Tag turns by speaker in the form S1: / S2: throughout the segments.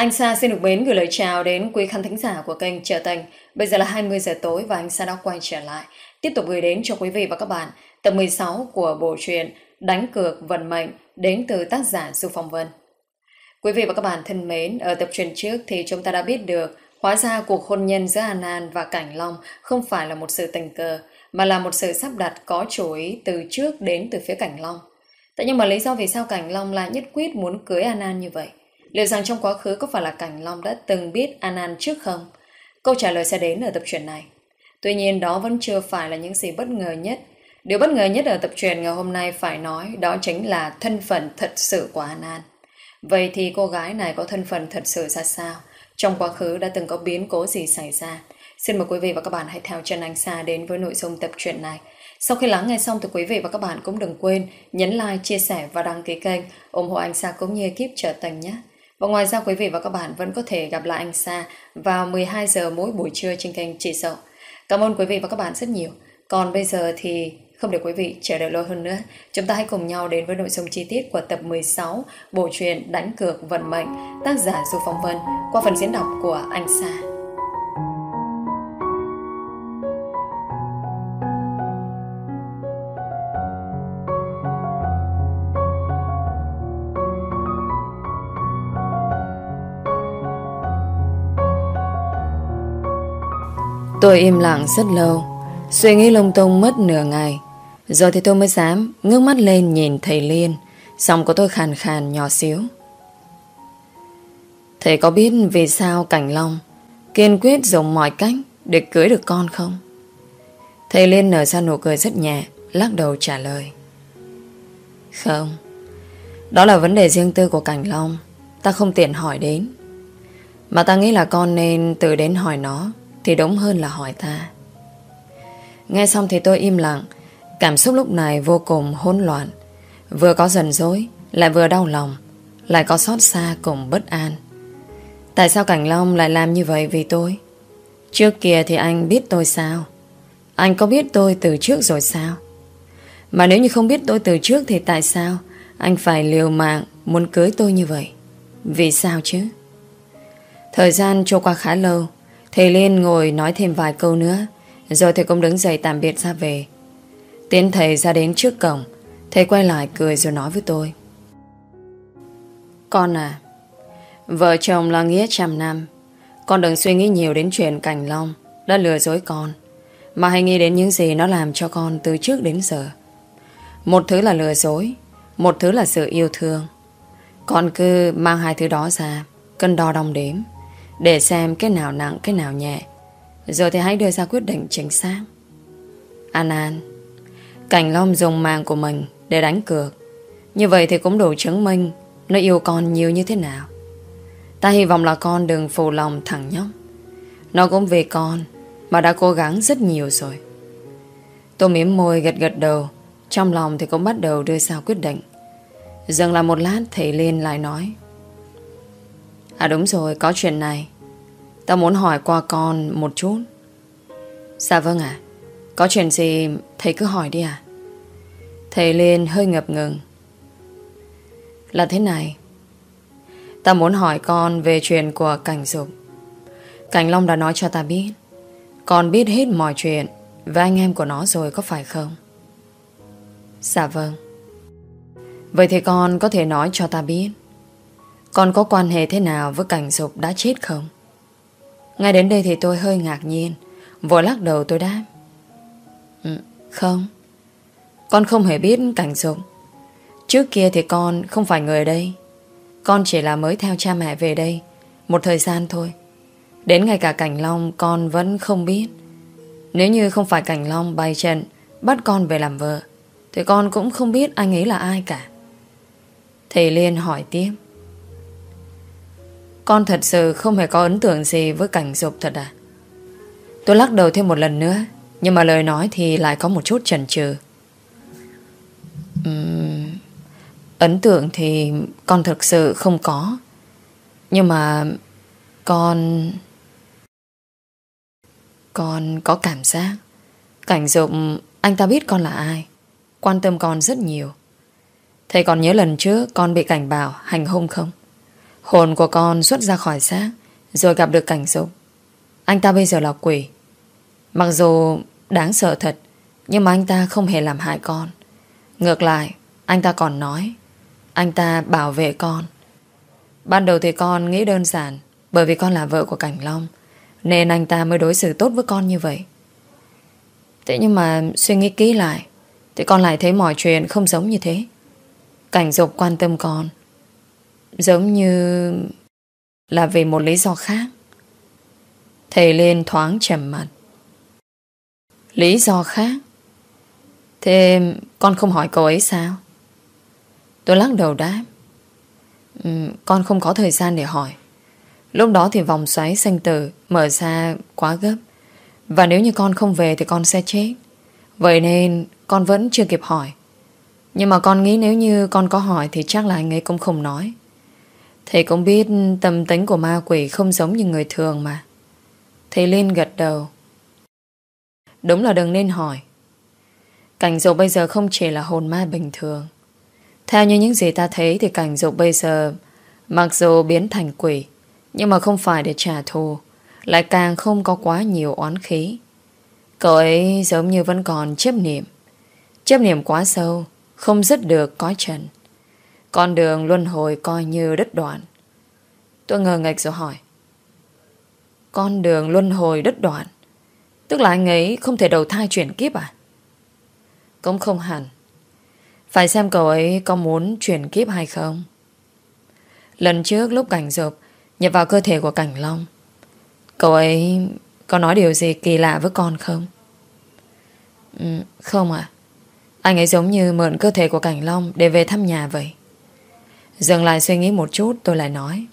S1: Anh Sa xin được mến gửi lời chào đến quý khán thính giả của kênh Trở Tình. Bây giờ là 20 giờ tối và anh Sa đã quay trở lại, tiếp tục gửi đến cho quý vị và các bạn tập 16 của bộ truyện Đánh cược vận mệnh đến từ tác giả Du Phong Vân. Quý vị và các bạn thân mến, ở tập truyện trước thì chúng ta đã biết được hóa ra cuộc hôn nhân giữa An An và Cảnh Long không phải là một sự tình cờ, mà là một sự sắp đặt có chủ ý từ trước đến từ phía Cảnh Long. Thế nhưng mà lý do vì sao Cảnh Long lại nhất quyết muốn cưới An An như vậy? Liệu rằng trong quá khứ có phải là Cảnh Long đã từng biết An An trước không? Câu trả lời sẽ đến ở tập truyện này. Tuy nhiên đó vẫn chưa phải là những gì bất ngờ nhất. Điều bất ngờ nhất ở tập truyện ngày hôm nay phải nói đó chính là thân phận thật sự của An An. Vậy thì cô gái này có thân phận thật sự ra sao? Trong quá khứ đã từng có biến cố gì xảy ra? Xin mời quý vị và các bạn hãy theo chân anh Sa đến với nội dung tập truyện này. Sau khi lắng nghe xong thì quý vị và các bạn cũng đừng quên nhấn like, chia sẻ và đăng ký kênh ủng hộ anh Sa cũng như ekip Trở Tình nhé. Và ngoài ra quý vị và các bạn vẫn có thể gặp lại anh Sa vào 12 giờ mỗi buổi trưa trên kênh Chị Dậu. Cảm ơn quý vị và các bạn rất nhiều. Còn bây giờ thì không để quý vị chờ đợi lâu hơn nữa, chúng ta hãy cùng nhau đến với nội dung chi tiết của tập 16 bộ truyện Đánh cược vận mệnh, tác giả Du Phong Vân qua phần diễn đọc của anh Sa. Tôi im lặng rất lâu, suy nghĩ lung tung mất nửa ngày. Rồi thì tôi mới dám ngước mắt lên nhìn thầy Liên. Giọng của tôi khàn khàn nhỏ xíu. Thầy có biết vì sao Cảnh Long kiên quyết dùng mọi cách để cưới được con không? Thầy Liên nở ra nụ cười rất nhẹ, lắc đầu trả lời. Không, đó là vấn đề riêng tư của Cảnh Long, ta không tiện hỏi đến. Mà ta nghĩ là con nên tự đến hỏi nó thì đúng hơn là hỏi ta. Nghe xong thì tôi im lặng. Cảm xúc lúc này vô cùng hỗn loạn. Vừa có giận dỗi, lại vừa đau lòng, lại có xót xa cùng bất an. Tại sao Cảnh Long lại làm như vậy vì tôi? Trước kia thì anh biết tôi sao? Anh có biết tôi từ trước rồi sao? Mà nếu như không biết tôi từ trước thì tại sao anh phải liều mạng muốn cưới tôi như vậy? Vì sao chứ? Thời gian trôi qua khá lâu. Thầy Liên ngồi nói thêm vài câu nữa, rồi thầy cũng đứng dậy tạm biệt ra về. Tiến thầy ra đến trước cổng, thầy quay lại cười rồi nói với tôi. Con à, vợ chồng là nghĩa trăm năm. Con đừng suy nghĩ nhiều đến chuyện Cảnh Long đã lừa dối con, mà hãy nghĩ đến những gì nó làm cho con từ trước đến giờ. Một thứ là lừa dối, một thứ là sự yêu thương. Con cứ mang hai thứ đó ra, cân đo đong đếm, để xem cái nào nặng cái nào nhẹ, rồi thì hãy đưa ra quyết định chính xác. An An, Cảnh Long dùng mạng của mình để đánh cược, như vậy thì cũng đủ chứng minh nó yêu con nhiều như thế nào. Ta hy vọng là con đừng phụ lòng thằng nhóc. Nó cũng vì con mà đã cố gắng rất nhiều rồi. Tôi mím môi gật gật đầu, trong lòng thì cũng bắt đầu đưa ra quyết định. Dừng lại một lát, thầy Liên lại nói. À đúng rồi, có chuyện này tao muốn hỏi qua con một chút. Dạ vâng ạ. Có chuyện gì thầy cứ hỏi đi ạ. Thầy Liên hơi ngập ngừng. Là thế này, tao muốn hỏi con về chuyện của Cảnh Dục. Cảnh Long đã nói cho ta biết con biết hết mọi chuyện với anh em của nó rồi, có phải không? Dạ vâng. Vậy thì con có thể nói cho ta biết con có quan hệ thế nào với Cảnh Dục đã chết không? Ngay đến đây thì tôi hơi ngạc nhiên, vội lắc đầu tôi đáp. Không, con không hề biết Cảnh Dục. Trước kia thì con không phải người ở đây. Con chỉ là mới theo cha mẹ về đây một thời gian thôi. Đến ngay cả Cảnh Long con vẫn không biết. Nếu như không phải Cảnh Long bày trận bắt con về làm vợ thì con cũng không biết anh ấy là ai cả. Thầy Liên hỏi tiếp. Con thật sự không hề có ấn tượng gì với Cảnh Dục thật à? Tôi lắc đầu thêm một lần nữa, nhưng mà lời nói thì lại có một chút chần chừ. Ấn tượng thì con thực sự không có. Nhưng mà con có cảm giác Cảnh Dục anh ta biết con là ai, quan tâm con rất nhiều. Thầy còn nhớ lần trước con bị Cảnh Bảo hành hung không? Hồn của con xuất ra khỏi xác, rồi gặp được Cảnh Dục. Anh ta bây giờ là quỷ. Mặc dù đáng sợ thật, nhưng mà anh ta không hề làm hại con. Ngược lại, anh ta còn nói anh ta bảo vệ con. Ban đầu thì con nghĩ đơn giản, bởi vì con là vợ của Cảnh Long, nên anh ta mới đối xử tốt với con như vậy. Thế nhưng mà suy nghĩ kỹ lại thì con lại thấy mọi chuyện không giống như thế. Cảnh Dục quan tâm con giống như là vì một lý do khác. Thầy Liên thoáng trầm mặt. Lý do khác? Thế con không hỏi cậu ấy sao? Tôi lắc đầu đáp. Con không có thời gian để hỏi. Lúc đó thì vòng xoáy sinh tử mở ra quá gấp, và nếu như con không về thì con sẽ chết. Vậy nên con vẫn chưa kịp hỏi. Nhưng mà con nghĩ nếu như con có hỏi thì chắc là anh ấy cũng không nói. Thầy cũng biết tâm tính của ma quỷ không giống như người thường mà. Thầy Liên gật đầu. Đúng là đừng nên hỏi. Cảnh Dục bây giờ không chỉ là hồn ma bình thường. Theo như những gì ta thấy thì Cảnh Dục bây giờ mặc dù biến thành quỷ, nhưng mà không phải để trả thù, lại càng không có quá nhiều oán khí. Cậu ấy giống như vẫn còn chấp niệm. Chấp niệm quá sâu, không dứt được cõi trần. Con đường luân hồi coi như đứt đoạn. Tôi ngờ nghệch rồi hỏi. Con đường luân hồi đứt đoạn? Tức là anh ấy không thể đầu thai chuyển kiếp à? Cũng không hẳn. Phải xem cậu ấy có muốn chuyển kiếp hay không. Lần trước lúc Cảnh Dục nhập vào cơ thể của Cảnh Long, cậu ấy có nói điều gì kỳ lạ với con không? Không ạ. Anh ấy giống như mượn cơ thể của Cảnh Long để về thăm nhà vậy. Dừng lại suy nghĩ một chút, tôi lại nói.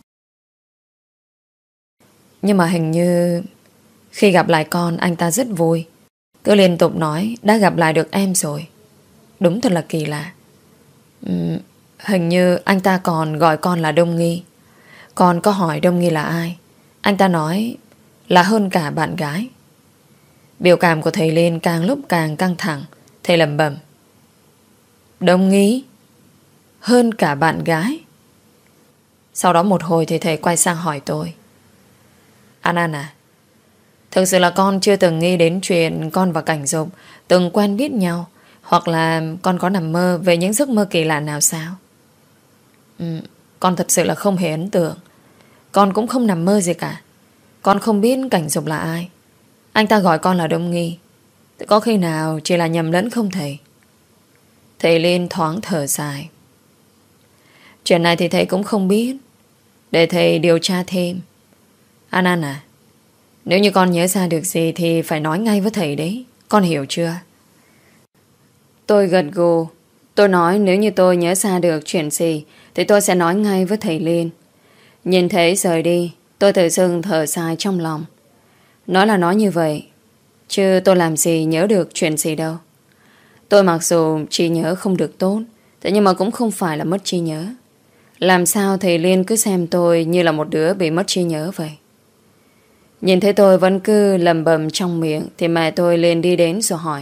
S1: Nhưng mà hình như khi gặp lại con, anh ta rất vui, cứ liên tục nói đã gặp lại được em rồi. Đúng thật là kỳ lạ. Hình như anh ta còn gọi con là Đông Nghi. Con có hỏi Đông Nghi là ai, anh ta nói là hơn cả bạn gái. Biểu cảm của thầy Liên càng lúc càng căng thẳng. Thầy lẩm bẩm. Đông Nghi? Hơn cả bạn gái? Sau đó một hồi thì thầy quay sang hỏi tôi. An An à, thực sự là con chưa từng nghĩ đến chuyện con và Cảnh Dục từng quen biết nhau, hoặc là con có nằm mơ về những giấc mơ kỳ lạ nào sao? Con thật sự là không hề ấn tượng. Con cũng không nằm mơ gì cả. Con không biết Cảnh Dục là ai. Anh ta gọi con là Đông Nghi. Có khi nào chỉ là nhầm lẫn không thầy? Thầy Liên thoáng thở dài. Chuyện này thì thầy cũng không biết. Để thầy điều tra thêm. An An à, nếu như con nhớ ra được gì thì phải nói ngay với thầy đấy. Con hiểu chưa? Tôi gật gù. Tôi nói nếu như tôi nhớ ra được chuyện gì thì tôi sẽ nói ngay với thầy Liên. Nhìn thấy rời đi, tôi tự dưng thở dài trong lòng. Nói là nói như vậy, chứ tôi làm gì nhớ được chuyện gì đâu. Tôi mặc dù trí nhớ không được tốt, thế nhưng mà cũng không phải là mất trí nhớ. Làm sao thầy Liên cứ xem tôi như là một đứa bị mất trí nhớ vậy? Nhìn thấy tôi vẫn cứ lầm bầm trong miệng thì mẹ tôi liền đi đến rồi hỏi.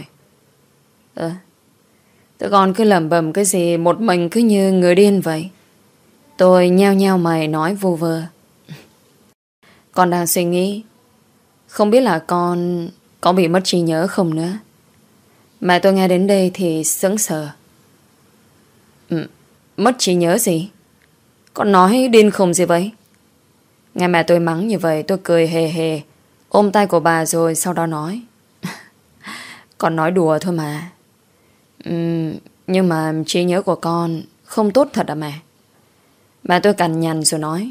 S1: Tụi con cứ lầm bầm cái gì một mình cứ như người điên vậy? Tôi nheo nheo mày nói vu vơ. Con đang suy nghĩ, không biết là con có bị mất trí nhớ không nữa. Mẹ tôi nghe đến đây thì sững sờ. Mất trí nhớ gì? Con nói điên khùng gì vậy? Nghe mẹ tôi mắng như vậy tôi cười hề hề, ôm tay của bà rồi sau đó nói. Con nói đùa thôi mà. Nhưng mà trí nhớ của con không tốt thật à mẹ? Mẹ tôi cằn nhằn rồi nói.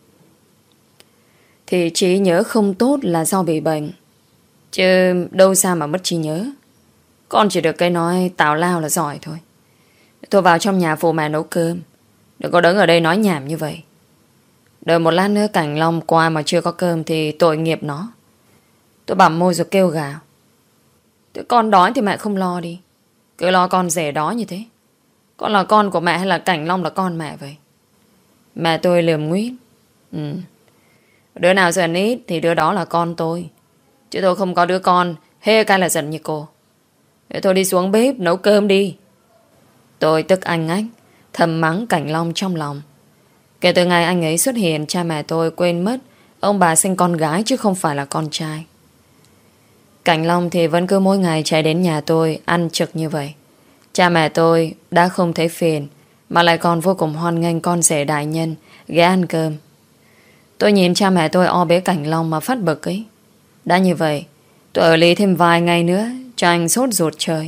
S1: Thì trí nhớ không tốt là do bị bệnh, chứ đâu sao mà mất trí nhớ. Con chỉ được cái nói tào lao là giỏi thôi. Tôi vào trong nhà phụ mẹ nấu cơm. Đừng có đứng ở đây nói nhảm như vậy. Đợi một lát nữa Cảnh Long qua mà chưa có cơm thì tội nghiệp nó. Tôi bặm môi rồi kêu gào. Tụi con đói thì mẹ không lo đi, cứ lo con rể đói như thế. Con là con của mẹ hay là Cảnh Long là con mẹ vậy? Mẹ tôi lườm nguyết. Đứa nào giận ít thì đứa đó là con tôi, chứ tôi không có đứa con hê cái là giận như cô. Để tôi đi xuống bếp nấu cơm đi. Tôi tức anh ách, thầm mắng Cảnh Long trong lòng. Kể từ ngày anh ấy xuất hiện, cha mẹ tôi quên mất ông bà sinh con gái chứ không phải là con trai. Cảnh Long thì vẫn cứ mỗi ngày chạy đến nhà tôi ăn trực như vậy. Cha mẹ tôi đã không thấy phiền, mà lại còn vô cùng hoan nghênh con rể đại nhân ghé ăn cơm. Tôi nhìn cha mẹ tôi o bế Cảnh Long mà phát bực ấy. Đã như vậy, tôi ở lý thêm vài ngày nữa cho anh sốt ruột chơi.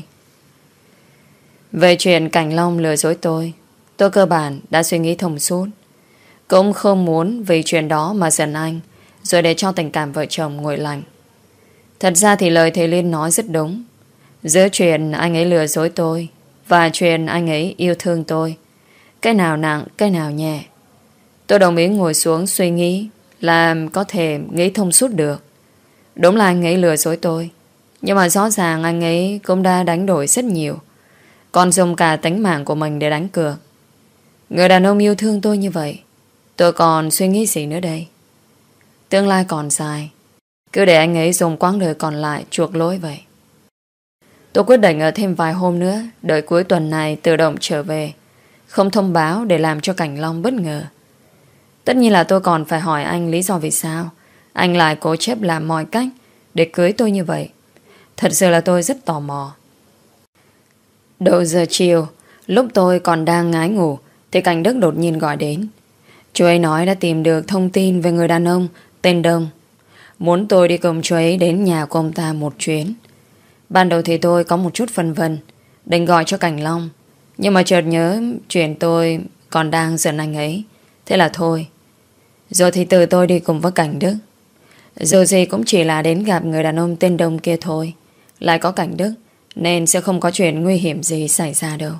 S1: Về chuyện Cảnh Long lừa dối tôi cơ bản đã suy nghĩ thông suốt. Cũng không muốn vì chuyện đó mà giận anh, rồi để cho tình cảm vợ chồng nguội lạnh. Thật ra thì lời thầy Liên nói rất đúng. Giữa chuyện anh ấy lừa dối tôi và chuyện anh ấy yêu thương tôi, cái nào nặng, cái nào nhẹ. Tôi đồng ý ngồi xuống suy nghĩ, là có thể nghĩ thông suốt được. Đúng là anh ấy lừa dối tôi, nhưng mà rõ ràng anh ấy cũng đã đánh đổi rất nhiều, còn dùng cả tính mạng của mình để đánh cược. Người đàn ông yêu thương tôi như vậy, tôi còn suy nghĩ gì nữa đây? Tương lai còn dài, cứ để anh ấy dùng quãng đời còn lại chuộc lỗi vậy. Tôi quyết định ở thêm vài hôm nữa, đợi cuối tuần này tự động trở về, không thông báo để làm cho Cảnh Long bất ngờ. Tất nhiên là tôi còn phải hỏi anh lý do vì sao anh lại cố chấp làm mọi cách để cưới tôi như vậy. Thật sự là tôi rất tò mò. Đầu giờ chiều, lúc tôi còn đang ngái ngủ thì Cảnh Đức đột nhiên gọi đến. Chú ấy nói đã tìm được thông tin về người đàn ông tên Đông, muốn tôi đi cùng chú ấy đến nhà của ông ta một chuyến. Ban đầu thì tôi có một chút phân vân, định gọi cho Cảnh Long, nhưng mà chợt nhớ chuyện tôi còn đang giận anh ấy, thế là thôi. Rồi thì từ tôi đi cùng với Cảnh Đức. Dù gì cũng chỉ là đến gặp người đàn ông tên Đông kia thôi, lại có Cảnh Đức nên sẽ không có chuyện nguy hiểm gì xảy ra đâu.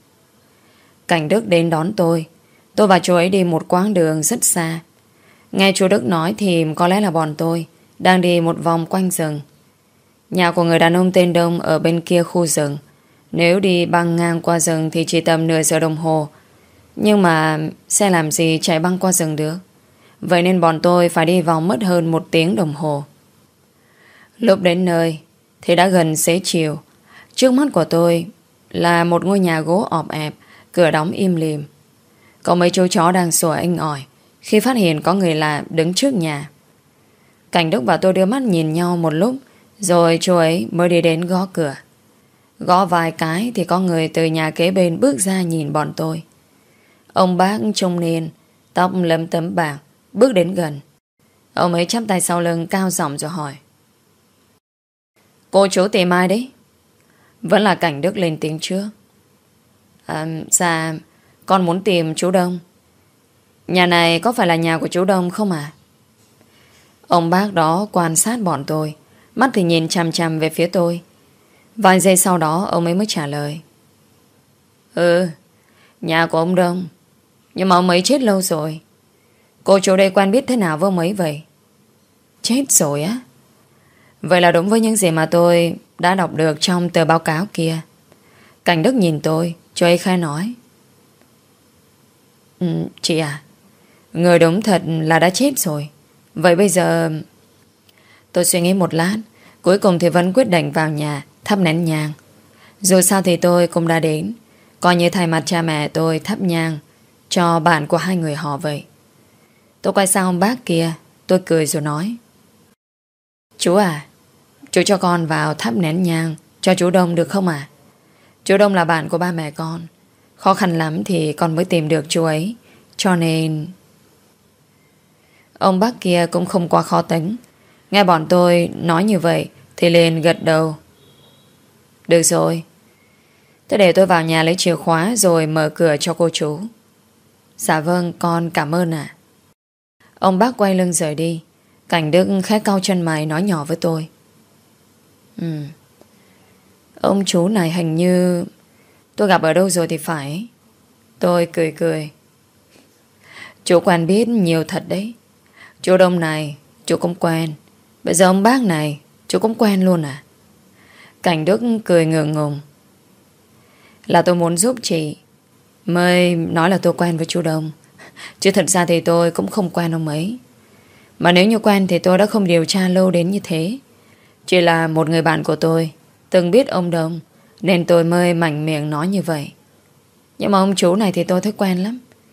S1: Cảnh Đức đến đón tôi và chú ấy đi một quãng đường rất xa. Nghe chú Đức nói thì có lẽ là bọn tôi đang đi một vòng quanh rừng. Nhà của người đàn ông tên Đông ở bên kia khu rừng. Nếu đi băng ngang qua rừng thì chỉ tầm nửa giờ đồng hồ. Nhưng mà xe làm gì chạy băng qua rừng được. Vậy nên bọn tôi phải đi vòng mất hơn 1 tiếng đồng hồ. Lúc đến nơi thì đã gần xế chiều. Trước mắt của tôi là một ngôi nhà gỗ ọp ẹp, cửa đóng im lìm. Có mấy chú chó đang sủa inh ỏi khi phát hiện có người lạ đứng trước nhà. Cảnh Đức và tôi đưa mắt nhìn nhau một lúc, rồi chú ấy mới đi đến gõ cửa. Gõ vài cái thì có người từ nhà kế bên bước ra nhìn bọn tôi. Ông bác trung niên, tóc lấm tấm bạc, bước đến gần. Ông ấy chắp tay sau lưng cao giọng rồi hỏi: "Cô chú tìm ai đấy?" Vẫn là Cảnh Đức lên tiếng trước. Dạ, con muốn tìm chú Đông. Nhà này có phải là nhà của chú Đông không à? Ông bác đó quan sát bọn tôi, mắt thì nhìn chằm chằm về phía tôi. Vài giây sau đó ông ấy mới trả lời: "Ừ, nhà của ông Đông. Nhưng mà ông ấy chết lâu rồi. Cô chú đây quen biết thế nào với ông ấy vậy?" Chết rồi á? Vậy là đúng với những gì mà tôi đã đọc được trong tờ báo cáo kia. Cảnh Đức nhìn tôi, chú ấy khai nói: "Chị à, người đúng thật là đã chết rồi. Vậy bây giờ..." Tôi suy nghĩ một lát, cuối cùng thì vẫn quyết định vào nhà thắp nén nhang. Dù sao thì tôi cũng đã đến, coi như thay mặt cha mẹ tôi thắp nhang cho bạn của hai người họ vậy. Tôi quay sang ông bác kia, tôi cười rồi nói: "Chú à, chú cho con vào thắp nén nhang cho chú Đông được không à? Chú Đông là bạn của ba mẹ con. Khó khăn lắm thì con mới tìm được chú ấy, cho nên..." Ông bác kia cũng không quá khó tính. Nghe bọn tôi nói như vậy thì liền gật đầu: "Được rồi. Thế để tôi vào nhà lấy chìa khóa rồi mở cửa cho cô chú." "Dạ vâng, con cảm ơn ạ." Ông bác quay lưng rời đi. Cảnh Đức khẽ cau chân mày nói nhỏ với tôi: Ông chú này hình như tôi gặp ở đâu rồi thì phải." Tôi cười cười: "Chú quen biết nhiều thật đấy. Chú Đông này chú cũng quen. Bây giờ ông bác này chú cũng quen luôn à?" Cảnh Đức cười ngượng ngùng: "Là tôi muốn giúp chị mới nói là tôi quen với chú Đông, chứ thật ra thì tôi cũng không quen ông ấy. Mà nếu như quen thì tôi đã không điều tra lâu đến như thế. Chỉ là một người bạn của tôi từng biết ông Đông, nên tôi mới mạnh miệng nói như vậy. Nhưng mà ông chú này thì tôi thấy quen lắm.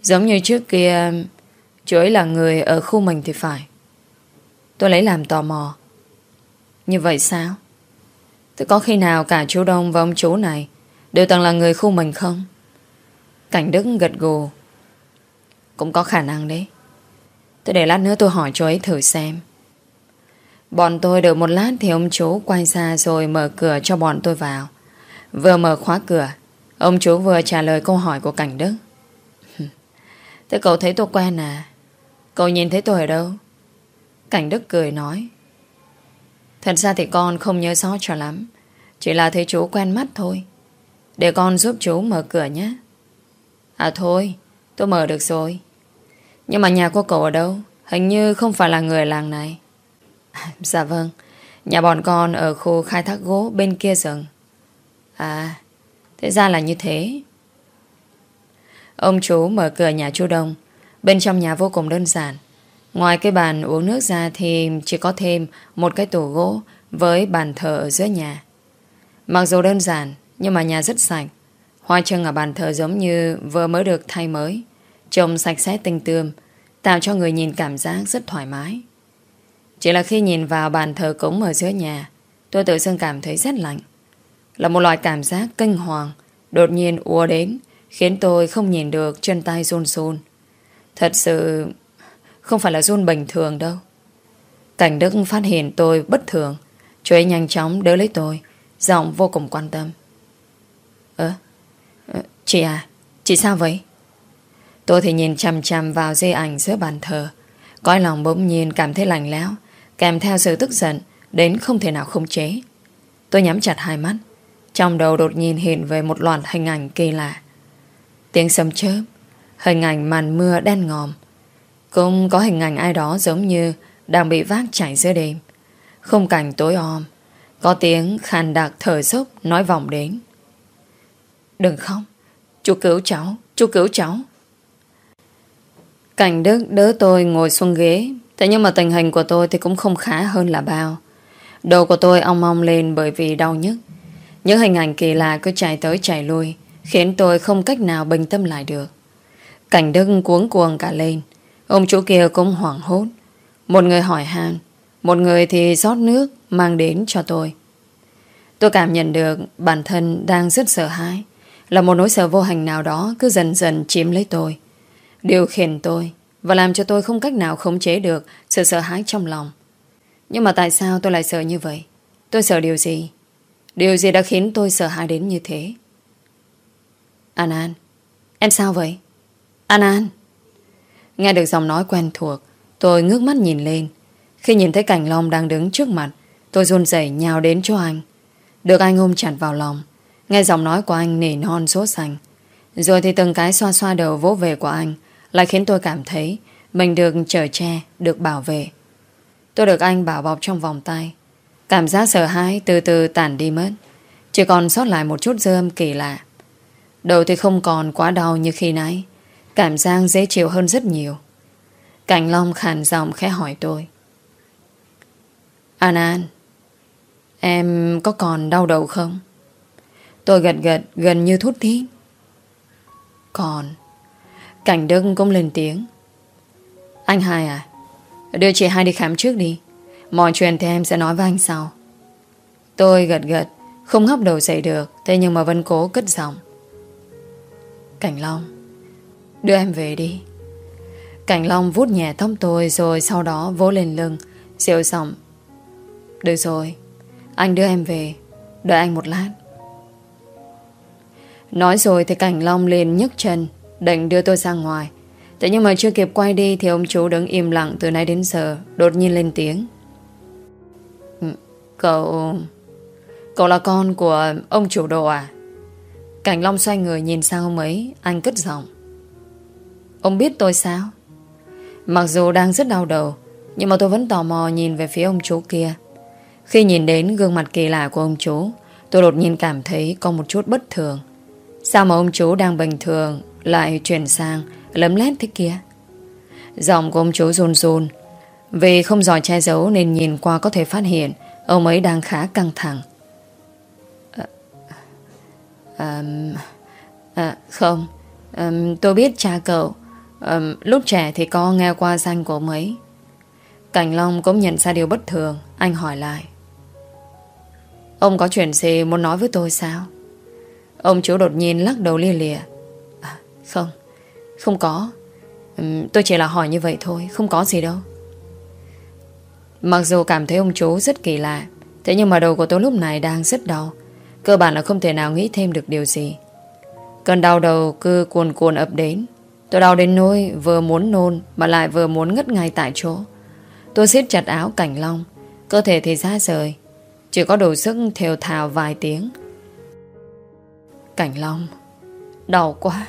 S1: Giống như trước kia chú ấy là người ở khu mình thì phải. Tôi lấy làm tò mò. Như vậy sao? Thế có khi nào cả chú Đông và ông chú này đều từng là người khu mình không? Cảnh Đức gật gù. Cũng có khả năng đấy. Thế để lát nữa tôi hỏi chú ấy thử xem. Bọn tôi đợi một lát thì ông chú quay ra rồi mở cửa cho bọn tôi vào. Vừa mở khóa cửa, ông chú vừa trả lời câu hỏi của Cảnh Đức. Thế cậu thấy tôi quen à? Cậu nhìn thấy tôi ở đâu? Cảnh Đức cười nói. Thật ra thì con không nhớ rõ cho lắm. Chỉ là thấy chú quen mắt thôi. Để con giúp chú mở cửa nhé. À thôi, tôi mở được rồi. Nhưng mà nhà của cậu ở đâu? Hình như không phải là người làng này. Dạ vâng, nhà bọn con ở khu khai thác gỗ bên kia rừng. À, thế ra là như thế. Ông chú mở cửa nhà chú Đông. Bên trong nhà vô cùng đơn giản. Ngoài cái bàn uống nước ra thì chỉ có thêm một cái tủ gỗ với bàn thờ ở giữa nhà. Mặc dù đơn giản nhưng mà nhà rất sạch. Hoa trưng ở bàn thờ giống như vừa mới được thay mới, trông sạch sẽ tinh tươm, tạo cho người nhìn cảm giác rất thoải mái. Chỉ là khi nhìn vào bàn thờ cúng ở giữa nhà, tôi tự dưng cảm thấy rất lạnh. Là một loại cảm giác kinh hoàng đột nhiên ùa đến, khiến tôi không nhìn được chân tay run run. Thật sự không phải là run bình thường đâu. Cảnh Đức phát hiện tôi bất thường, chú ấy nhanh chóng đỡ lấy tôi, giọng vô cùng quan tâm. Chị à, chị sao vậy? Tôi thì nhìn chằm chằm vào dây ảnh giữa bàn thờ. Cõi lòng bỗng nhiên cảm thấy lạnh lẽo, kèm theo sự tức giận đến không thể nào khống chế. Tôi nhắm chặt hai mắt. Trong đầu đột nhiên hiện về một loạt hình ảnh kỳ lạ. Tiếng sấm chớp, hình ảnh màn mưa đen ngòm, cũng có hình ảnh ai đó giống như đang bị vác chạy giữa đêm. Khung cảnh tối om, có tiếng khàn đặc thở dốc nói vọng đến. Đừng khóc, chú cứu cháu, chú cứu cháu. Cảnh Đức đỡ tôi ngồi xuống ghế. Thế nhưng mà tình hình của tôi thì cũng không khá hơn là bao. Đầu của tôi ong ong lên bởi vì đau nhức. Những hình ảnh kỳ lạ cứ chạy tới chạy lui, khiến tôi không cách nào bình tâm lại được. Cảnh Đức cuống cuồng cả lên. Ông chủ kia cũng hoảng hốt. Một người hỏi han, một người thì rót nước mang đến cho tôi. Tôi cảm nhận được bản thân đang rất sợ hãi. Là một nỗi sợ vô hình nào đó cứ dần dần chiếm lấy tôi, điều khiển tôi và làm cho tôi không cách nào khống chế được sự sợ hãi trong lòng. Nhưng mà tại sao tôi lại sợ như vậy? Tôi sợ điều gì? Điều gì đã khiến tôi sợ hãi đến như thế? An An, em sao vậy? An An. Nghe được giọng nói quen thuộc, tôi ngước mắt nhìn lên. Khi nhìn thấy Cảnh Long đang đứng trước mặt, tôi run rẩy nhào đến chỗ anh. Được anh ôm chặt vào lòng, nghe giọng nói của anh nỉ non sốt sành. Rồi thì từng cái xoa xoa đầu vỗ về của anh lại khiến tôi cảm thấy mình được chở che, được bảo vệ. Tôi được anh bảo bọc trong vòng tay. Cảm giác sợ hãi từ từ tản đi mất, chỉ còn sót lại một chút dư âm kỳ lạ. Đầu thì không còn quá đau như khi nãy, cảm giác dễ chịu hơn rất nhiều. Cảnh Long khàn giọng khẽ hỏi tôi. An An, em có còn đau đầu không? Tôi gật gật gần như thút thít. Còn. Cảnh Đức cũng lên tiếng. Anh Hai à, đưa chị Hai đi khám trước đi. Mọi chuyện thì em sẽ nói với anh sau. Tôi gật gật, không ngóc đầu dậy được, thế nhưng mà vẫn cố cất giọng. Cảnh Long, đưa em về đi. Cảnh Long vuốt nhẹ tóc tôi rồi sau đó vỗ lên lưng, dịu giọng. Được rồi, anh đưa em về, đợi anh một lát. Nói rồi thì Cảnh Long liền nhấc chân định đưa tôi ra ngoài. Thế nhưng mà chưa kịp quay đi thì ông chú đứng im lặng từ nãy đến giờ đột nhiên lên tiếng. Cậu là con của ông chủ đồ à? Cảnh Long xoay người nhìn sang ông ấy. Anh cất giọng. Ông biết tôi sao? Mặc dù đang rất đau đầu, nhưng mà tôi vẫn tò mò nhìn về phía ông chú kia. Khi nhìn đến gương mặt kỳ lạ của ông chú, tôi đột nhiên cảm thấy có một chút bất thường. Sao mà ông chú đang bình thường lại chuyển sang lấm lét thế kia? Giọng của ông chú run run. Vì không giỏi che giấu nên nhìn qua có thể phát hiện ông ấy đang khá căng thẳng. Không, tôi biết cha cậu, Lúc trẻ thì có nghe qua danh của ông ấy. Cảnh Long cũng nhận ra điều bất thường. Anh hỏi lại: ông có chuyện gì muốn nói với tôi sao? Ông chú đột nhiên lắc đầu lia lịa. Không, không có. Tôi chỉ là hỏi như vậy thôi, không có gì đâu. Mặc dù cảm thấy ông chú rất kỳ lạ, thế nhưng mà đầu của tôi lúc này đang rất đau. Cơ bản là không thể nào nghĩ thêm được điều gì. Cơn đau đầu cứ cuồn cuộn ập đến. Tôi đau đến nỗi vừa muốn nôn mà lại vừa muốn ngất ngay tại chỗ. Tôi siết chặt áo Cảnh Long, cơ thể thì ra rời, chỉ có đủ sức thều thào vài tiếng: Cảnh Long, đau quá.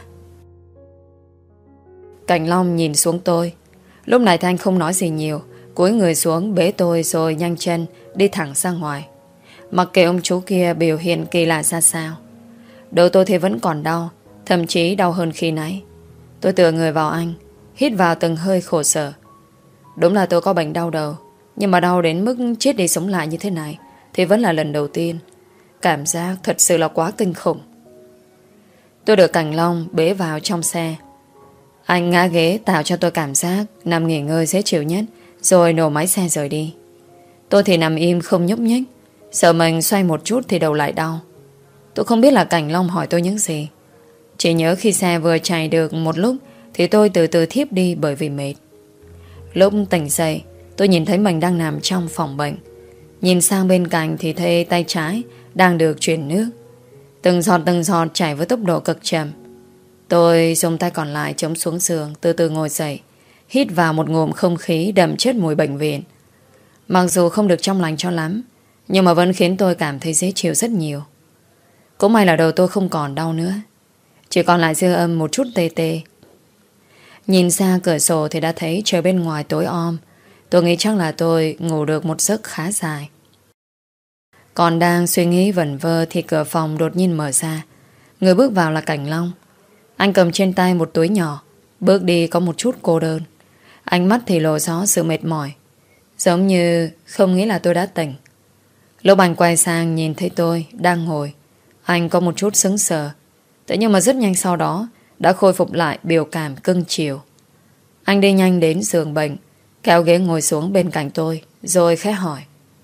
S1: Cảnh Long nhìn xuống tôi. Lúc này Thanh không nói gì nhiều, cúi người xuống bế tôi rồi nhanh chân đi thẳng ra ngoài. Mặc kệ ông chú kia biểu hiện kỳ lạ ra sao, đầu tôi thì vẫn còn đau, thậm chí đau hơn khi nãy. Tôi tựa người vào anh, hít vào từng hơi khổ sở. Đúng là tôi có bệnh đau đầu, nhưng mà đau đến mức chết đi sống lại như thế này thì vẫn là lần đầu tiên. Cảm giác thật sự là quá kinh khủng. Tôi được Cảnh Long bế vào trong xe. Anh ngã ghế tạo cho tôi cảm giác nằm nghỉ ngơi dễ chịu nhất, rồi nổ máy xe rời đi. Tôi thì nằm im không nhúc nhích, sợ mình xoay một chút thì đầu lại đau. Tôi không biết là Cảnh Long hỏi tôi những gì. Chỉ nhớ khi xe vừa chạy được một lúc thì tôi từ từ thiếp đi bởi vì mệt. Lúc tỉnh dậy, tôi nhìn thấy mình đang nằm trong phòng bệnh. Nhìn sang bên cạnh thì thấy tay trái đang được chuyển nước. Từng giọt chảy với tốc độ cực chậm. Tôi dùng tay còn lại chống xuống giường, từ từ ngồi dậy, hít vào một ngụm không khí đậm chất mùi bệnh viện. Mặc dù không được trong lành cho lắm, nhưng mà vẫn khiến tôi cảm thấy dễ chịu rất nhiều. Cũng may là đầu tôi không còn đau nữa, chỉ còn lại dư âm một chút tê tê. Nhìn ra cửa sổ thì đã thấy trời bên ngoài tối om. Tôi nghĩ chắc là tôi ngủ được một giấc khá dài. Còn đang suy nghĩ vẩn vơ thì cửa phòng đột nhiên mở ra. Người bước vào là Cảnh Long. Anh cầm trên tay một túi nhỏ, bước đi có một chút cô đơn. Ánh mắt thì lộ rõ sự mệt mỏi, giống như không nghĩ là tôi đã tỉnh. Lúc anh quay sang nhìn thấy tôi đang ngồi, anh có một chút sững sờ. Thế nhưng mà rất nhanh sau đó đã khôi phục lại biểu cảm cưng chiều. Anh đi nhanh đến giường bệnh, kéo ghế ngồi xuống bên cạnh tôi, rồi khẽ hỏi: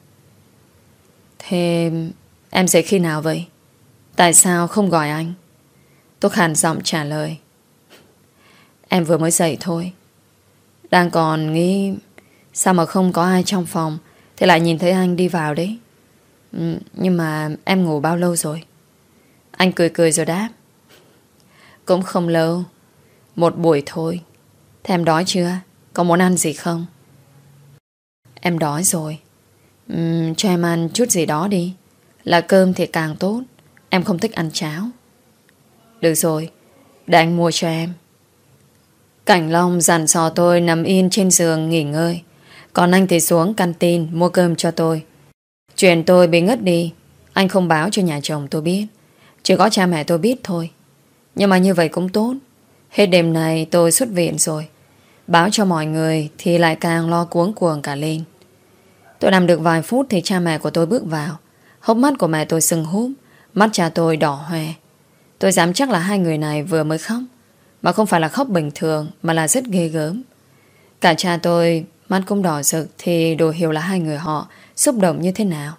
S1: thế em dậy khi nào vậy? Tại sao không gọi anh? Tôi khàn giọng trả lời: em vừa mới dậy thôi. Đang còn nghĩ sao mà không có ai trong phòng thì lại nhìn thấy anh đi vào đấy. Nhưng mà em ngủ bao lâu rồi? Anh cười cười rồi đáp: cũng không lâu, một buổi thôi. Thế em đói chưa? Có muốn ăn gì không? Em đói rồi. Cho em ăn chút gì đó đi. Là cơm thì càng tốt. Em không thích ăn cháo. Được rồi, để anh mua cho em. Cảnh Long dặn dò tôi nằm yên trên giường nghỉ ngơi, còn anh thì xuống canteen mua cơm cho tôi. Chuyện tôi bị ngất đi anh không báo cho nhà chồng tôi biết, chỉ có cha mẹ tôi biết thôi. Nhưng mà như vậy cũng tốt. Hết đêm này tôi xuất viện rồi, báo cho mọi người thì lại càng lo cuống cuồng cả lên. Tôi nằm được vài phút thì cha mẹ của tôi bước vào. Hốc mắt của mẹ tôi sưng húp, mắt cha tôi đỏ hoe. Tôi dám chắc là hai người này vừa mới khóc, mà không phải là khóc bình thường, mà là rất ghê gớm. Cả cha tôi mắt cũng đỏ rực thì đồ hiểu là hai người họ xúc động như thế nào.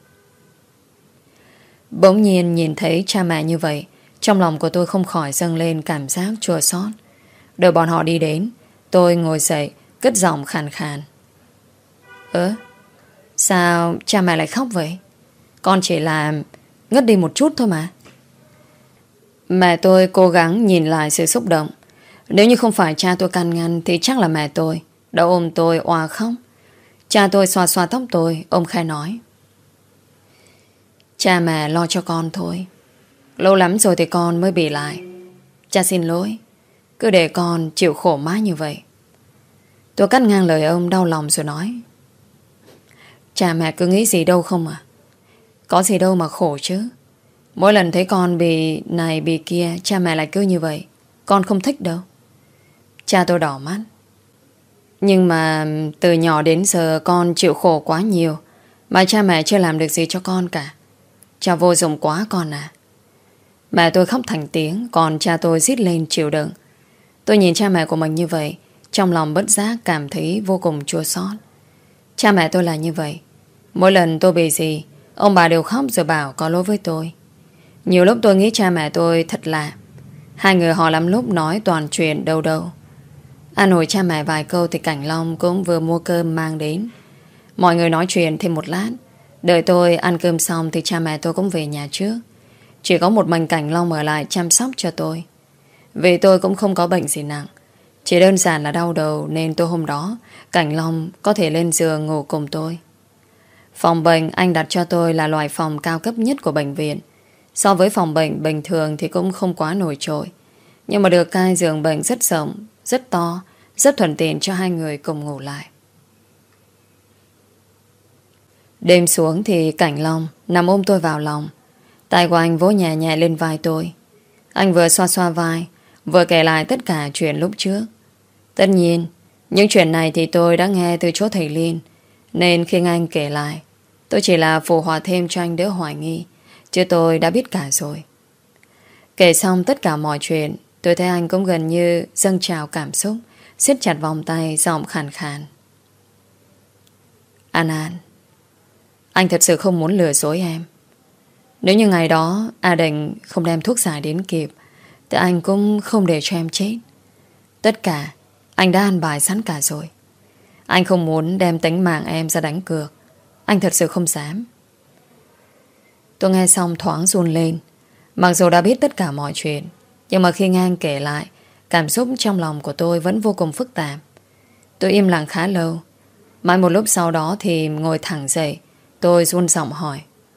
S1: Bỗng nhiên nhìn thấy cha mẹ như vậy, trong lòng của tôi không khỏi dâng lên cảm giác chua xót. Đợi bọn họ đi đến, tôi ngồi dậy, cất giọng khàn khàn: sao cha mẹ lại khóc vậy? Con chỉ là ngất đi một chút thôi mà. Mẹ tôi cố gắng nhìn lại sự xúc động. Nếu như không phải cha tôi can ngăn thì chắc là mẹ tôi đã ôm tôi òa khóc. Cha tôi xoa xoa tóc tôi, ôm khai nói: cha mẹ lo cho con thôi. Lâu lắm rồi thì con mới bị lại. Cha xin lỗi, cứ để con chịu khổ mãi như vậy. Tôi cắt ngang lời ông đau lòng rồi nói: cha mẹ cứ nghĩ gì đâu không à? Có gì đâu mà khổ chứ. Mỗi lần thấy con bị này bị kia, cha mẹ lại cứ như vậy. Con không thích đâu. Cha tôi đỏ mắt: nhưng mà từ nhỏ đến giờ con chịu khổ quá nhiều, mà cha mẹ chưa làm được gì cho con cả. Cha vô dụng quá con à. Mẹ tôi khóc thành tiếng, còn cha tôi rít lên chịu đựng. Tôi nhìn cha mẹ của mình như vậy trong lòng bất giác cảm thấy vô cùng chua xót. Cha mẹ tôi là như vậy. Mỗi lần tôi bị gì, ông bà đều khóc rồi bảo có lỗi với tôi. Nhiều lúc tôi nghĩ cha mẹ tôi thật lạ. Hai người họ lắm lúc nói toàn chuyện đâu đâu. An ủi cha mẹ vài câu thì Cảnh Long cũng vừa mua cơm mang đến. Mọi người nói chuyện thêm một lát. Đợi tôi ăn cơm xong thì cha mẹ tôi cũng về nhà trước. Chỉ có một mình Cảnh Long ở lại chăm sóc cho tôi. Vì tôi cũng không có bệnh gì nặng, chỉ đơn giản là đau đầu, nên tôi hôm đó Cảnh Long có thể lên giường ngủ cùng tôi. Phòng bệnh anh đặt cho tôi là loại phòng cao cấp nhất của bệnh viện. So với phòng bệnh bình thường thì cũng không quá nổi trội, nhưng mà được cái giường bệnh rất rộng, rất to, rất thuận tiện cho hai người cùng ngủ lại. Đêm xuống thì Cảnh Long nằm ôm tôi vào lòng. Tay của anh vỗ nhẹ nhẹ lên vai tôi. Anh vừa xoa xoa vai, vừa kể lại tất cả chuyện lúc trước. Tất nhiên, những chuyện này thì tôi đã nghe từ chỗ thầy Liên, nên khi anh kể lại, tôi chỉ là phụ họa thêm cho anh đỡ hoài nghi, chứ tôi đã biết cả rồi. Kể xong tất cả mọi chuyện, tôi thấy anh cũng gần như dâng trào cảm xúc, siết chặt vòng tay, giọng khàn khàn. An An, anh thật sự không muốn lừa dối em. Nếu như ngày đó A Định không đem thuốc giải đến kịp thì anh cũng không để cho em chết. Tất cả anh đã an bài sẵn cả rồi. Anh không muốn đem tính mạng em ra đánh cược. Anh thật sự không dám. Tôi nghe xong thoáng run lên. Mặc dù đã biết tất cả mọi chuyện, nhưng mà khi nghe anh kể lại, cảm xúc trong lòng của tôi vẫn vô cùng phức tạp. Tôi im lặng khá lâu. Mãi một lúc sau đó thì ngồi thẳng dậy. Tôi run giọng hỏi.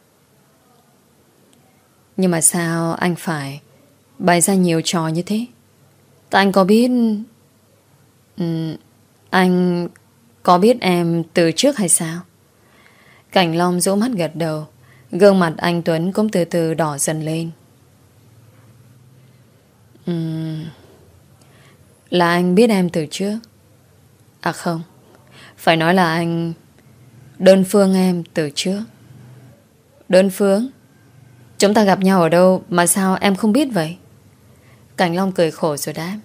S1: Nhưng mà sao anh phải bày ra nhiều trò như thế? Tại anh có biết... anh có biết em từ trước hay sao? Cảnh Long rũ mắt gật đầu. Gương mặt anh Tuấn cũng từ từ đỏ dần lên. Là anh biết em từ trước. À không, phải nói là anh đơn phương em từ trước. Đơn phương? Chúng ta gặp nhau ở đâu mà sao em không biết vậy? Cảnh Long cười khổ rồi đáp.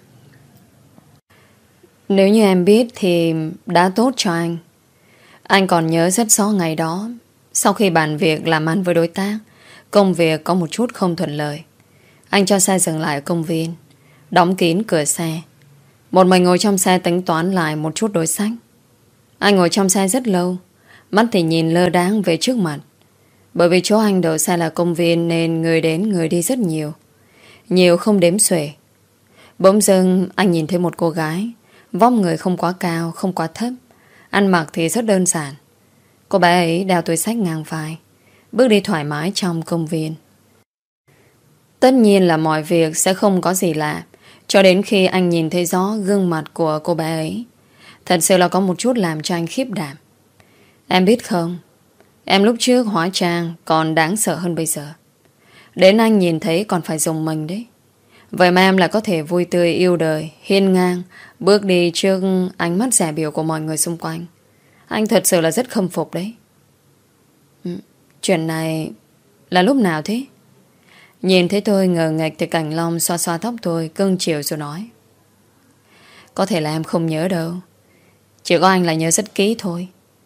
S1: Nếu như em biết thì đã tốt cho anh. Anh còn nhớ rất rõ ngày đó. Sau khi bàn việc làm ăn với đối tác, công việc có một chút không thuận lợi. Anh cho xe dừng lại ở công viên, đóng kín cửa xe. Một mình ngồi trong xe tính toán lại một chút đối sách. Anh ngồi trong xe rất lâu, mắt thì nhìn lơ đãng về trước mặt. Bởi vì chỗ anh đậu xe là công viên nên người đến người đi rất nhiều. Nhiều không đếm xuể. Bỗng dưng anh nhìn thấy một cô gái. Vóc người không quá cao, không quá thấp. Ăn mặc thì rất đơn giản. Cô bé ấy đeo túi xách ngang vai, bước đi thoải mái trong công viên. Tất nhiên là mọi việc sẽ không có gì lạ, cho đến khi anh nhìn thấy rõ gương mặt của cô bé ấy. Thật sự là có một chút làm cho anh khiếp đảm. Em biết không, em lúc trước hóa trang còn đáng sợ hơn bây giờ. Đến anh nhìn thấy còn phải dùng mình đấy. Vậy mà em lại có thể vui tươi yêu đời, hiên ngang, bước đi trước ánh mắt dè bỉu của mọi người xung quanh. Anh thật sự là rất khâm phục đấy. Chuyện này là lúc nào thế? Nhìn thấy tôi ngờ nghệch thì Cảnh Long xoa xoa tóc tôi, cưng chiều rồi nói. Có thể là em không nhớ đâu. Chỉ có anh là nhớ rất kỹ thôi.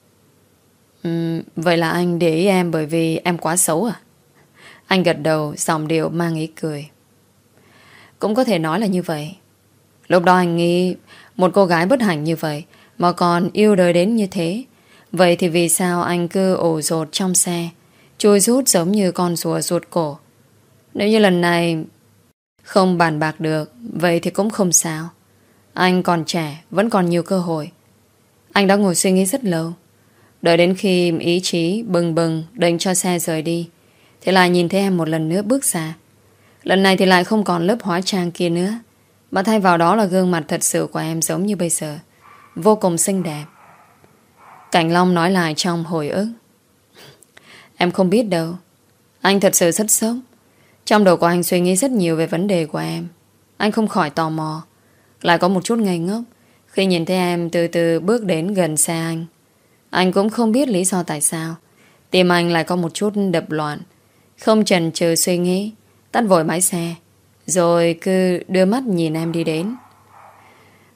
S1: Vậy là anh để ý em bởi vì em quá xấu à? Anh gật đầu, giọng điệu mang ý cười. Cũng có thể nói là như vậy. Lúc đó anh nghĩ một cô gái bất hạnh như vậy mà còn yêu đời đến như thế. Vậy thì vì sao anh cứ ổ dột trong xe, chui rút giống như con rùa ruột cổ? Nếu như lần này không bàn bạc được, vậy thì cũng không sao. Anh còn trẻ, vẫn còn nhiều cơ hội. Anh đã ngồi suy nghĩ rất lâu. Đợi đến khi ý chí bừng bừng định cho xe rời đi thì lại nhìn thấy em một lần nữa bước ra. Lần này thì lại không còn lớp hóa trang kia nữa, mà thay vào đó là gương mặt thật sự của em giống như bây giờ, vô cùng xinh đẹp. Cảnh Long nói lại trong hồi ức. Em không biết đâu. Anh thật sự rất sốc. Trong đầu của anh suy nghĩ rất nhiều về vấn đề của em. Anh không khỏi tò mò, lại có một chút ngây ngốc khi nhìn thấy em từ từ bước đến gần xe anh. Anh cũng không biết lý do tại sao tim anh lại có một chút đập loạn. Không chần chừ suy nghĩ, tắt vội máy xe, rồi cứ đưa mắt nhìn em đi đến.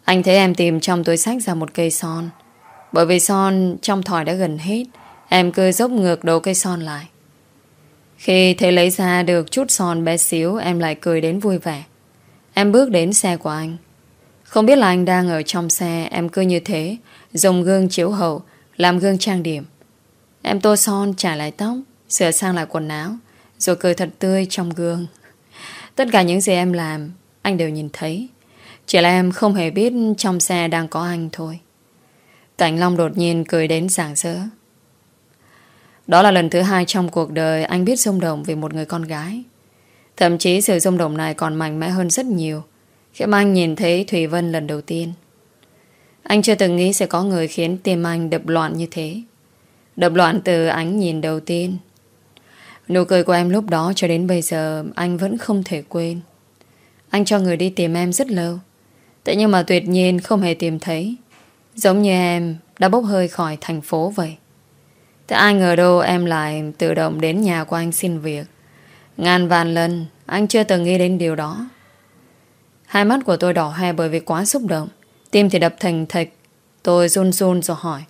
S1: Anh thấy em tìm trong túi xách ra một cây son. Bởi vì son trong thỏi đã gần hết, em cứ dốc ngược đầu cây son lại. Khi thấy lấy ra được chút son bé xíu, em lại cười đến vui vẻ. Em bước đến xe của anh. Không biết là anh đang ở trong xe. Em cứ như thế, dùng gương chiếu hậu, làm gương trang điểm. Em tô son, trải lại tóc, sửa sang lại quần áo, rồi cười thật tươi trong gương. Tất cả những gì em làm, anh đều nhìn thấy. Chỉ là em không hề biết trong xe đang có anh thôi. Cảnh Long đột nhiên cười đến rạng rỡ. Đó là lần thứ 2 trong cuộc đời anh biết rung động vì một người con gái. Thậm chí sự rung động này còn mạnh mẽ hơn rất nhiều khi mà anh nhìn thấy Thùy Vân lần đầu tiên. Anh chưa từng nghĩ sẽ có người khiến tim anh đập loạn như thế. Đập loạn từ ánh nhìn đầu tiên. Nụ cười của em lúc đó cho đến bây giờ anh vẫn không thể quên. Anh cho người đi tìm em rất lâu. Thế nhưng mà tuyệt nhiên không hề tìm thấy. Giống như em đã bốc hơi khỏi thành phố vậy. Thế ai ngờ đâu em lại tự động đến nhà của anh xin việc. Ngàn vạn lần anh chưa từng nghĩ đến điều đó. Hai mắt của tôi đỏ hoe bởi vì quá xúc động. Tim thì đập thình thịch. Tôi run run rồi hỏi: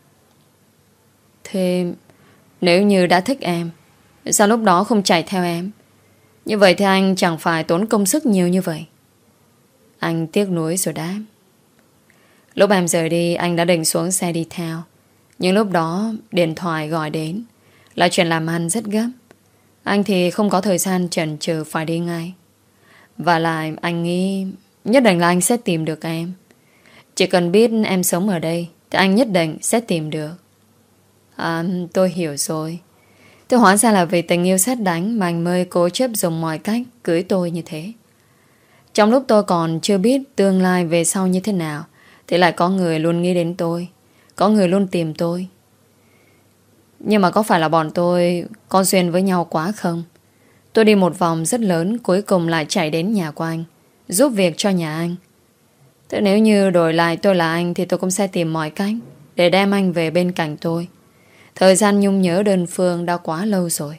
S1: Thế nếu như đã thích em, sao lúc đó không chạy theo em? Như vậy thì anh chẳng phải tốn công sức nhiều như vậy. Anh tiếc nuối rồi đáp: Lúc em rời đi, anh đã định xuống xe đi theo. Nhưng lúc đó điện thoại gọi đến, là chuyện làm ăn rất gấp. Anh thì không có thời gian chần chừ phải đi ngay. Và lại anh nghĩ nhất định là anh sẽ tìm được em. Chỉ cần biết em sống ở đây thì anh nhất định sẽ tìm được. Tôi hiểu rồi. Thế hóa ra là vì tình yêu sét đánh mà anh mới cố chấp dùng mọi cách cưới tôi như thế. Trong lúc tôi còn chưa biết tương lai về sau như thế nào, thì lại có người luôn nghĩ đến tôi, có người luôn tìm tôi. Nhưng mà có phải là bọn tôi có duyên với nhau quá không? Tôi đi một vòng rất lớn, cuối cùng lại chạy đến nhà của anh, giúp việc cho nhà anh. Thế nếu như đổi lại tôi là anh, thì tôi cũng sẽ tìm mọi cách để đem anh về bên cạnh tôi. Thời gian nhung nhớ đơn phương đã quá lâu rồi.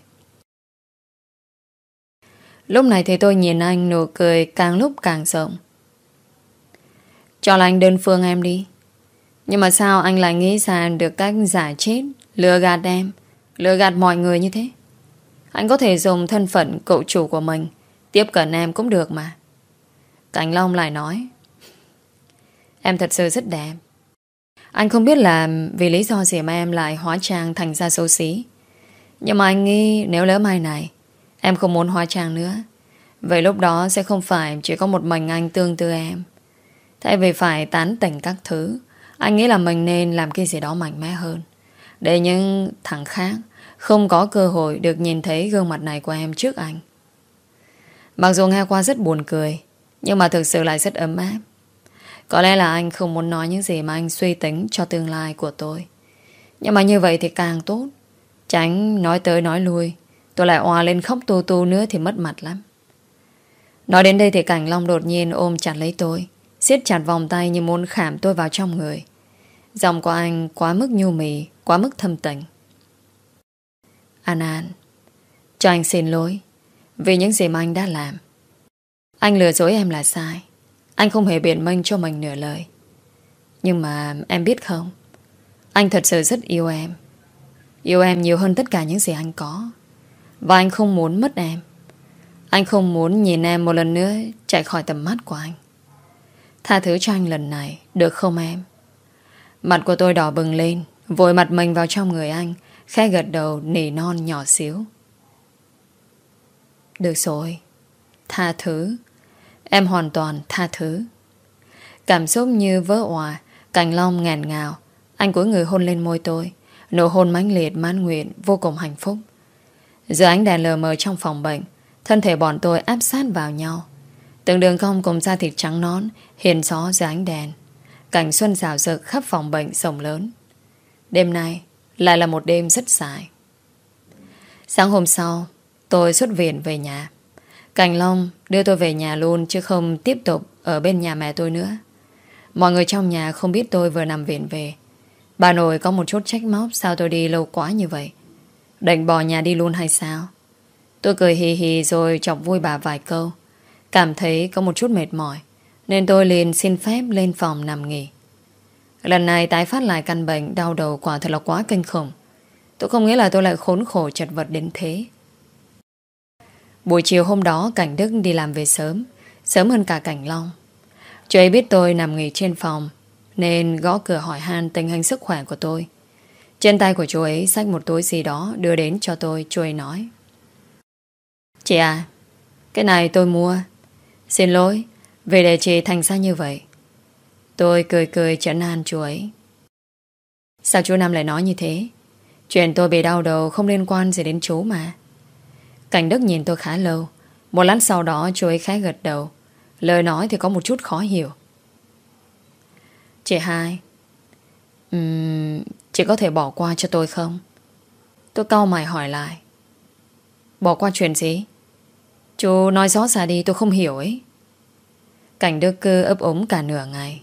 S1: Lúc này thì tôi nhìn anh, nụ cười càng lúc càng rộng. Cho là anh đơn phương em đi. Nhưng mà sao anh lại nghĩ ra được cách giả chết, lừa gạt em, lừa gạt mọi người như thế? Anh có thể dùng thân phận cậu chủ của mình tiếp cận em cũng được mà. Cảnh Long lại nói: Em thật sự rất đẹp. Anh không biết là vì lý do gì mà em lại hóa trang thành ra xấu xí. Nhưng mà anh nghĩ nếu lỡ mai này em không muốn hóa trang nữa, vậy lúc đó sẽ không phải chỉ có một mình anh tương tư em. Thay vì phải tán tỉnh các thứ, anh nghĩ là mình nên làm cái gì đó mạnh mẽ hơn, để những thằng khác không có cơ hội được nhìn thấy gương mặt này của em trước anh. Mặc dù nghe qua rất buồn cười, nhưng mà thực sự lại rất ấm áp. Có lẽ là anh không muốn nói những gì mà anh suy tính cho tương lai của tôi. Nhưng mà như vậy thì càng tốt. Tránh nói tới nói lui, tôi lại òa lên khóc tu tu nữa thì mất mặt lắm. Nói đến đây thì Cảnh Long đột nhiên ôm chặt lấy tôi, siết chặt vòng tay như muốn khảm tôi vào trong người. Giọng của anh quá mức nhu mì, quá mức thâm tình. An, cho anh xin lỗi vì những gì mà anh đã làm. Anh lừa dối em là sai. Anh không hề biện minh cho mình nửa lời. Nhưng mà em biết không, anh thật sự rất yêu em. Yêu em nhiều hơn tất cả những gì anh có. Và anh không muốn mất em. Anh không muốn nhìn em một lần nữa chạy khỏi tầm mắt của anh. Tha thứ cho anh lần này, được không em? Mặt của tôi đỏ bừng lên, vội mặt mình vào trong người anh, khẽ gật đầu nỉ non nhỏ xíu. Được rồi, tha thứ. Em hoàn toàn tha thứ. Cảm xúc như vỡ òa, Cảnh Long nghẹn ngào. Anh cúi người hôn lên môi tôi. Nụ hôn mãnh liệt mãn nguyện, vô cùng hạnh phúc. Giữa ánh đèn lờ mờ trong phòng bệnh, thân thể bọn tôi áp sát vào nhau. Từng đường cong cùng da thịt trắng nõn hiền gió dưới ánh đèn. Cảnh xuân rào rực khắp phòng bệnh rộng lớn. Đêm nay lại là một đêm rất dài. Sáng hôm sau, tôi xuất viện về nhà. Cảnh Long đưa tôi về nhà luôn, chứ không tiếp tục ở bên nhà mẹ tôi nữa. Mọi người trong nhà không biết tôi vừa nằm viện về. Bà nội có một chút trách móc sao tôi đi lâu quá như vậy. Định bỏ nhà đi luôn hay sao? Tôi cười hì hì rồi chọc vui bà vài câu. Cảm thấy có một chút mệt mỏi nên tôi liền xin phép lên phòng nằm nghỉ. Lần này tái phát lại căn bệnh đau đầu quả thật là quá kinh khủng. Tôi không nghĩ là tôi lại khốn khổ chật vật đến thế. Buổi chiều hôm đó Cảnh Đức đi làm về sớm, sớm hơn cả Cảnh Long. Chú ấy biết tôi nằm nghỉ trên phòng nên gõ cửa hỏi han tình hình sức khỏe của tôi. Trên tay của chú ấy xách một túi gì đó đưa đến cho tôi. Chú ấy nói: "Chị à, cái này tôi mua. Xin lỗi vì để chị thành ra như vậy." Tôi cười cười trấn an chú ấy. "Sao chú Năm lại nói như thế? Chuyện tôi bị đau đầu không liên quan gì đến chú mà." Cảnh Đức nhìn tôi khá lâu. Một lát sau đó chú ấy khẽ gật đầu. Lời nói thì có một chút khó hiểu. "Chị hai, chị có thể bỏ qua cho tôi không?" Tôi cau mày hỏi lại. "Bỏ qua chuyện gì? Chú nói rõ ra đi, tôi không hiểu ấy." Cảnh Đức cứ ấp úng cả nửa ngày.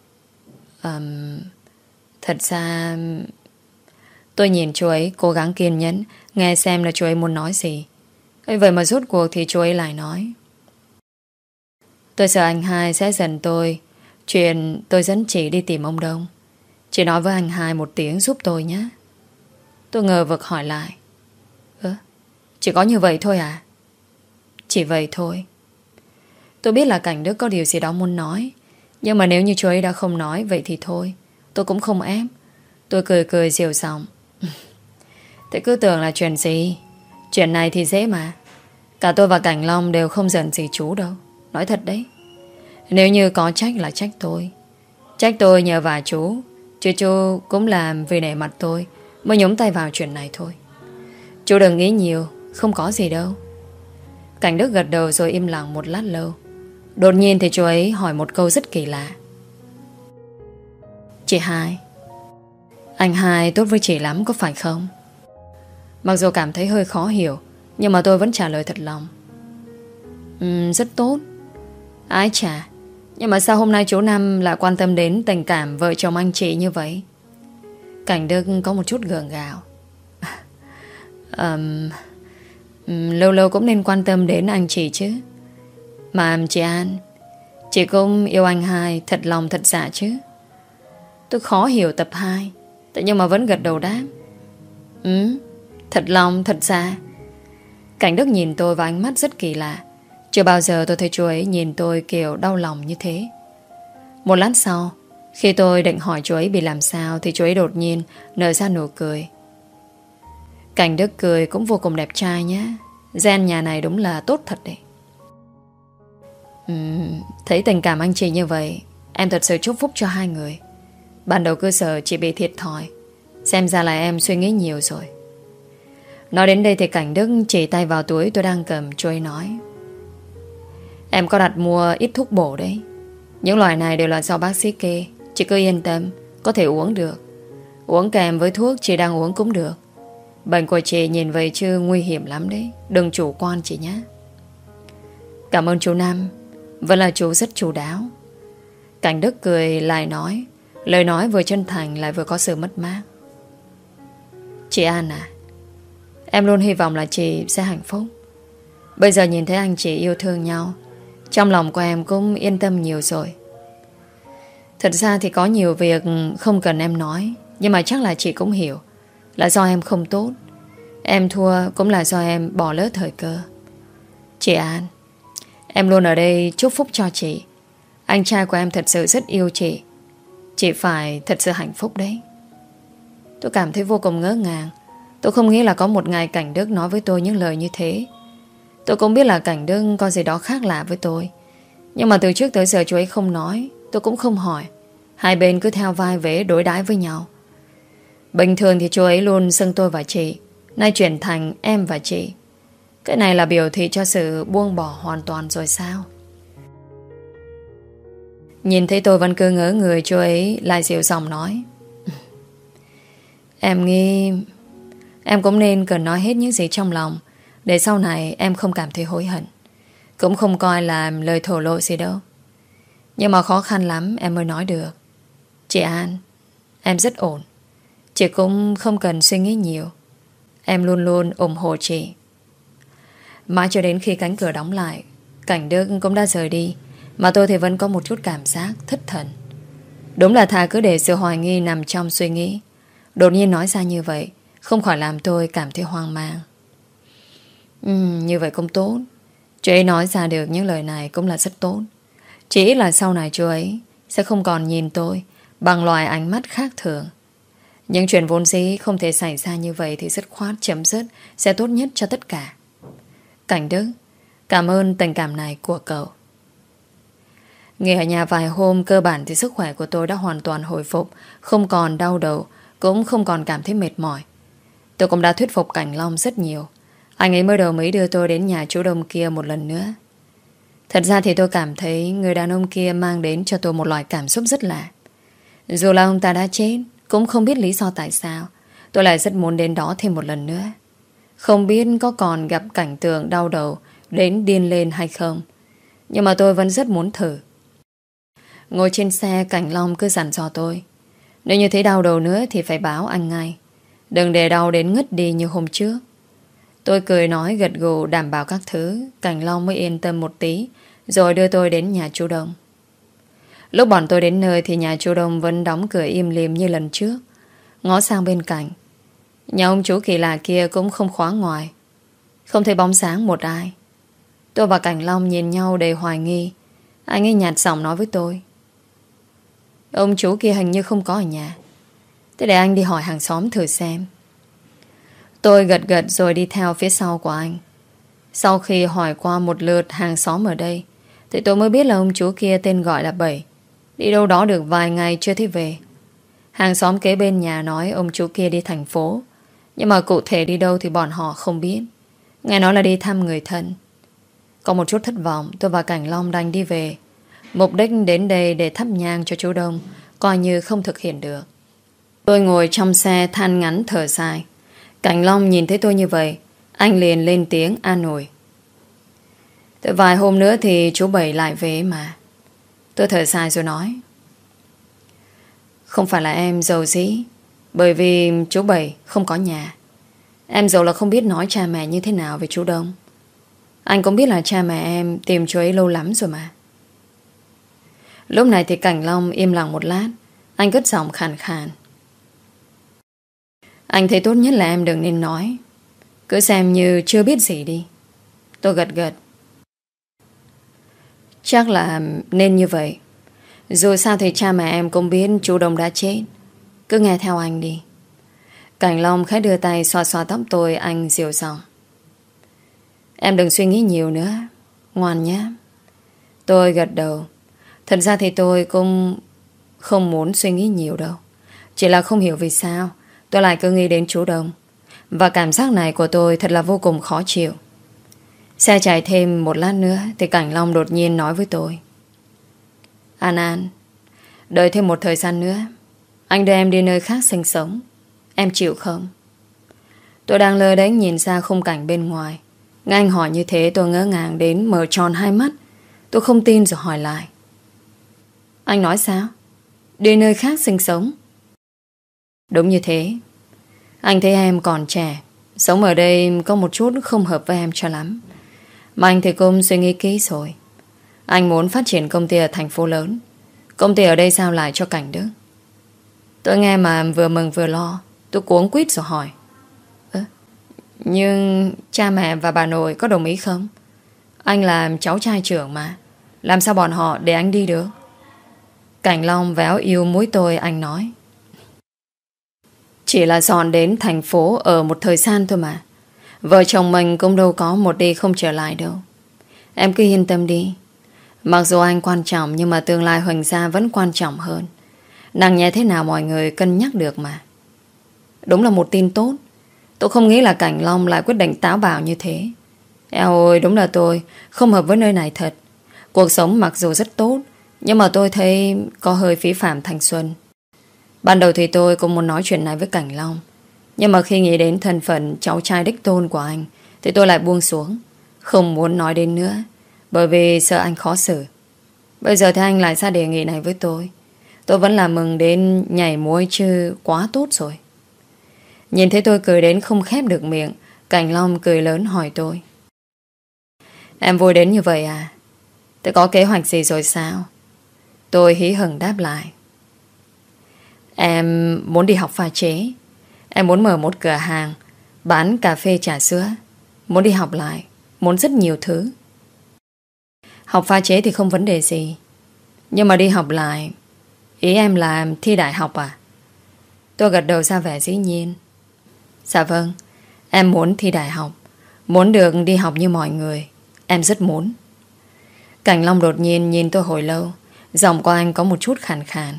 S1: Thật ra... Tôi nhìn chú ấy cố gắng kiên nhẫn nghe xem là chú ấy muốn nói gì. Vậy mà rốt cuộc thì chú ấy lại nói: "Tôi sợ anh hai sẽ giận tôi chuyện tôi dẫn chị đi tìm ông Đông. Chị nói với anh hai một tiếng giúp tôi nhé." Tôi ngờ vực hỏi lại: "Chỉ có như vậy thôi à?" "Chỉ vậy thôi." Tôi biết là Cảnh Đức có điều gì đó muốn nói, nhưng mà nếu như chú ấy đã không nói, vậy thì thôi, tôi cũng không ép. Tôi cười cười dịu giọng. "Thế cứ tưởng là chuyện gì? Chuyện này thì dễ mà. Cả tôi và Cảnh Long đều không giận gì chú đâu. Nói thật đấy. Nếu như có trách là trách tôi. Trách tôi nhờ vả chú. Chứ chú cũng làm vì nể mặt tôi mới nhúng tay vào chuyện này thôi. Chú đừng nghĩ nhiều, không có gì đâu." Cảnh Đức gật đầu rồi im lặng một lát lâu. Đột nhiên thì chú ấy hỏi một câu rất kỳ lạ. "Chị hai, anh hai tốt với chị lắm có phải không?" Mặc dù cảm thấy hơi khó hiểu, nhưng mà tôi vẫn trả lời thật lòng. Rất tốt. Ái chà, nhưng mà sao hôm nay chú Năm lại quan tâm đến tình cảm vợ chồng anh chị như vậy? Cảnh Đức có một chút gượng gạo. Lâu lâu cũng nên quan tâm đến anh chị chứ. Mà chị An, chị cũng yêu anh hai thật lòng thật dạ chứ? Tôi khó hiểu tập 2, thế nhưng mà vẫn gật đầu đáp. Thật lòng thật dạ. Cảnh Đức nhìn tôi với ánh mắt rất kỳ lạ. Chưa bao giờ tôi thấy chú ấy nhìn tôi kiểu đau lòng như thế. Một lát sau, khi tôi định hỏi chú ấy bị làm sao, thì chú ấy đột nhiên nở ra nụ cười. Cảnh Đức cười cũng vô cùng đẹp trai nhé. Gen nhà này đúng là tốt thật đấy. Thấy tình cảm anh chị như vậy, em thật sự chúc phúc cho hai người. Ban đầu cứ sợ chị bị thiệt thòi, xem ra là em suy nghĩ nhiều rồi. Nói đến đây thì Cảnh Đức chỉ tay vào túi tôi đang cầm. Chú ấy nói: "Em có đặt mua ít thuốc bổ đấy. Những loại này đều là do bác sĩ kê. Chị cứ yên tâm, có thể uống được. Uống kèm với thuốc chị đang uống cũng được. Bệnh của chị nhìn vậy chứ nguy hiểm lắm đấy. Đừng chủ quan chị nhé." "Cảm ơn chú Năm. Vẫn là chú rất chu đáo." Cảnh Đức cười lại nói, lời nói vừa chân thành lại vừa có sự mất mát. "Chị An à, em luôn hy vọng là chị sẽ hạnh phúc. Bây giờ nhìn thấy anh chị yêu thương nhau, trong lòng của em cũng yên tâm nhiều rồi. Thật ra thì có nhiều việc không cần em nói, nhưng mà chắc là chị cũng hiểu. Là do em không tốt. Em thua cũng là do em bỏ lỡ thời cơ. Chị An, em luôn ở đây chúc phúc cho chị. Anh trai của em thật sự rất yêu chị. Chị phải thật sự hạnh phúc đấy." Tôi cảm thấy vô cùng ngỡ ngàng. Tôi không nghĩ là có một ngày Cảnh Đức nói với tôi những lời như thế. Tôi cũng biết là Cảnh Đức có gì đó khác lạ với tôi, nhưng mà từ trước tới giờ chú ấy không nói, tôi cũng không hỏi. Hai bên cứ theo vai vế đối đãi với nhau. Bình thường thì chú ấy luôn xưng tôi và chị, nay chuyển thành em và chị. Cái này là biểu thị cho sự buông bỏ hoàn toàn rồi sao? Nhìn thấy tôi vẫn cứ ngỡ người, chú ấy lại dịu giọng nói: "Em nghĩ em cũng nên cần nói hết những gì trong lòng, để sau này em không cảm thấy hối hận. Cũng không coi là lời thổ lộ gì đâu. Nhưng mà khó khăn lắm em mới nói được. Chị An, em rất ổn. Chị cũng không cần suy nghĩ nhiều. Em luôn luôn ủng hộ chị." Mãi cho đến khi cánh cửa đóng lại, Cảnh Đức cũng đã rời đi, Mà tôi thì vẫn có một chút cảm giác thất thần. Đúng là thà cứ để sự hoài nghi nằm trong suy nghĩ. Đột nhiên nói ra như vậy không khỏi làm tôi cảm thấy hoang mang. Như vậy cũng tốt. Chú ấy nói ra được những lời này cũng là rất tốt. Chỉ ít là sau này chú ấy sẽ không còn nhìn tôi bằng loài ánh mắt khác thường. Những chuyện vốn dĩ không thể xảy ra như vậy thì dứt khoát chấm dứt sẽ tốt nhất cho tất cả. Cảnh Đức, cảm ơn tình cảm này của cậu. Nghỉ ở nhà vài hôm, cơ bản thì sức khỏe của tôi đã hoàn toàn hồi phục, không còn đau đầu, cũng không còn cảm thấy mệt mỏi. Tôi cũng đã thuyết phục Cảnh Long rất nhiều. Anh ấy mới đầu mới đưa tôi đến nhà chú Đông kia một lần nữa. Thật ra thì tôi cảm thấy người đàn ông kia mang đến cho tôi một loại cảm xúc rất lạ. Dù là ông ta đã chết, cũng không biết lý do tại sao tôi lại rất muốn đến đó thêm một lần nữa. Không biết có còn gặp cảnh tượng đau đầu đến điên lên hay không, nhưng mà tôi vẫn rất muốn thử. Ngồi trên xe, Cảnh Long cứ dặn dò tôi, nếu như thấy đau đầu nữa thì phải báo anh ngay, đừng để đau đến ngất đi như hôm trước. Tôi cười nói gật gù đảm bảo các thứ. Cảnh Long mới yên tâm một tí, rồi đưa tôi đến nhà chú Đông. Lúc bọn tôi đến nơi thì nhà chú Đông vẫn đóng cửa im lìm như lần trước. Ngó sang bên cạnh, nhà ông chú kỳ lạ kia cũng không khóa ngoài, không thấy bóng sáng một ai. Tôi và Cảnh Long nhìn nhau đầy hoài nghi. Anh ấy nhạt giọng nói với tôi, ông chú kia hình như không có ở nhà. Thế để anh đi hỏi hàng xóm thử xem. Tôi gật gật rồi đi theo phía sau của anh. Sau khi hỏi qua một lượt hàng xóm ở đây thì tôi mới biết là ông chú kia tên gọi là Bảy, đi đâu đó được vài ngày chưa thấy về. Hàng xóm kế bên nhà nói ông chú kia đi thành phố, nhưng mà cụ thể đi đâu thì bọn họ không biết. Nghe nói là đi thăm người thân. Có một chút thất vọng, tôi và Cảnh Long đành đi về. Mục đích đến đây để thắp nhang cho chú Đông coi như không thực hiện được. Tôi ngồi trong xe than ngắn thở dài. Cảnh Long nhìn thấy tôi như vậy, anh liền lên tiếng an ủi. Tới vài hôm nữa thì chú Bảy lại về mà. Tôi thở dài rồi nói, không phải là em giàu dĩ bởi vì chú Bảy không có nhà. Em giàu là không biết nói cha mẹ như thế nào về chú Đông. Anh cũng biết là cha mẹ em tìm chú ấy lâu lắm rồi mà. Lúc này thì Cảnh Long im lặng một lát. Anh cất giọng khàn khàn, anh thấy tốt nhất là em đừng nên nói, cứ xem như chưa biết gì đi. Tôi gật gật. Chắc là nên như vậy. Dù sao thì cha mẹ em cũng biết chú Đông đã chết. Cứ nghe theo anh đi. Cảnh Long khẽ đưa tay xoa xoa tóc tôi. Anh dịu giọng, em đừng suy nghĩ nhiều nữa, ngoan nhé. Tôi gật đầu. Thật ra thì tôi cũng không muốn suy nghĩ nhiều đâu. Chỉ là không hiểu vì sao tôi lại cứ nghĩ đến chú Đông. Và cảm giác này của tôi thật là vô cùng khó chịu. Xe chạy thêm một lát nữa thì Cảnh Long đột nhiên nói với tôi, An, đợi thêm một thời gian nữa, anh đưa em đi nơi khác sinh sống. Em chịu không? Tôi đang lơ đánh nhìn ra khung cảnh bên ngoài. Nghe anh hỏi như thế tôi ngỡ ngàng đến mở tròn hai mắt. Tôi không tin rồi hỏi lại, anh nói sao? Đi nơi khác sinh sống? Đúng như thế. Anh thấy em còn trẻ, sống ở đây có một chút không hợp với em cho lắm. Mà anh thì cũng suy nghĩ kỹ rồi. Anh muốn phát triển công ty ở thành phố lớn. Công ty ở đây giao lại cho Cảnh Đức. Tôi nghe mà vừa mừng vừa lo. Tôi cuống quýt rồi hỏi, nhưng cha mẹ và bà nội có đồng ý không? Anh là cháu trai trưởng mà, làm sao bọn họ để anh đi được? Cảnh Long véo yêu mũi tôi. Anh nói, chỉ là dọn đến thành phố ở một thời gian thôi mà. Vợ chồng mình cũng đâu có một đi không trở lại đâu. Em cứ yên tâm đi. Mặc dù anh quan trọng, nhưng mà tương lai Huỳnh gia vẫn quan trọng hơn. Nặng nhẹ thế nào mọi người cân nhắc được mà. Đúng là một tin tốt. Tôi không nghĩ là Cảnh Long lại quyết định táo bạo như thế. Eo ơi, đúng là tôi không hợp với nơi này thật. Cuộc sống mặc dù rất tốt, nhưng mà tôi thấy có hơi phí phạm thanh xuân. Ban đầu thì tôi cũng muốn nói chuyện này với Cảnh Long, nhưng mà khi nghĩ đến thân phận cháu trai đích tôn của anh thì tôi lại buông xuống, không muốn nói đến nữa, bởi vì sợ anh khó xử. Bây giờ thì anh lại ra đề nghị này với tôi vẫn là mừng đến nhảy múa chứ, quá tốt rồi. Nhìn thấy tôi cười đến không khép được miệng, Cảnh Long cười lớn hỏi tôi, em vui đến như vậy à? Thế có kế hoạch gì rồi sao? Tôi hí hửng đáp lại. Em muốn đi học pha chế. Em muốn mở một cửa hàng bán cà phê trà sữa. Muốn đi học lại. Muốn rất nhiều thứ. Học pha chế thì không vấn đề gì. Nhưng mà đi học lại, ý em là thi đại học à? Tôi gật đầu ra vẻ dĩ nhiên. Dạ vâng, em muốn thi đại học. Muốn được đi học như mọi người. Em rất muốn. Cảnh Long đột nhiên nhìn tôi hồi lâu. Giọng của anh có một chút khàn khàn.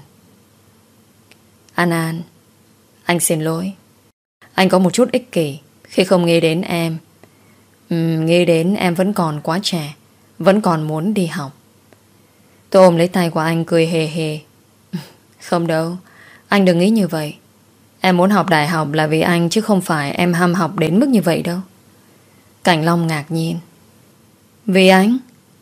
S1: An, anh xin lỗi. Anh có một chút ích kỷ khi không nghĩ đến em. Nghĩ đến em vẫn còn quá trẻ, vẫn còn muốn đi học. Tôi ôm lấy tay của anh cười hề hề. Không đâu, anh đừng nghĩ như vậy. Em muốn học đại học là vì anh, chứ không phải em ham học đến mức như vậy đâu. Cảnh Long ngạc nhiên. Vì anh?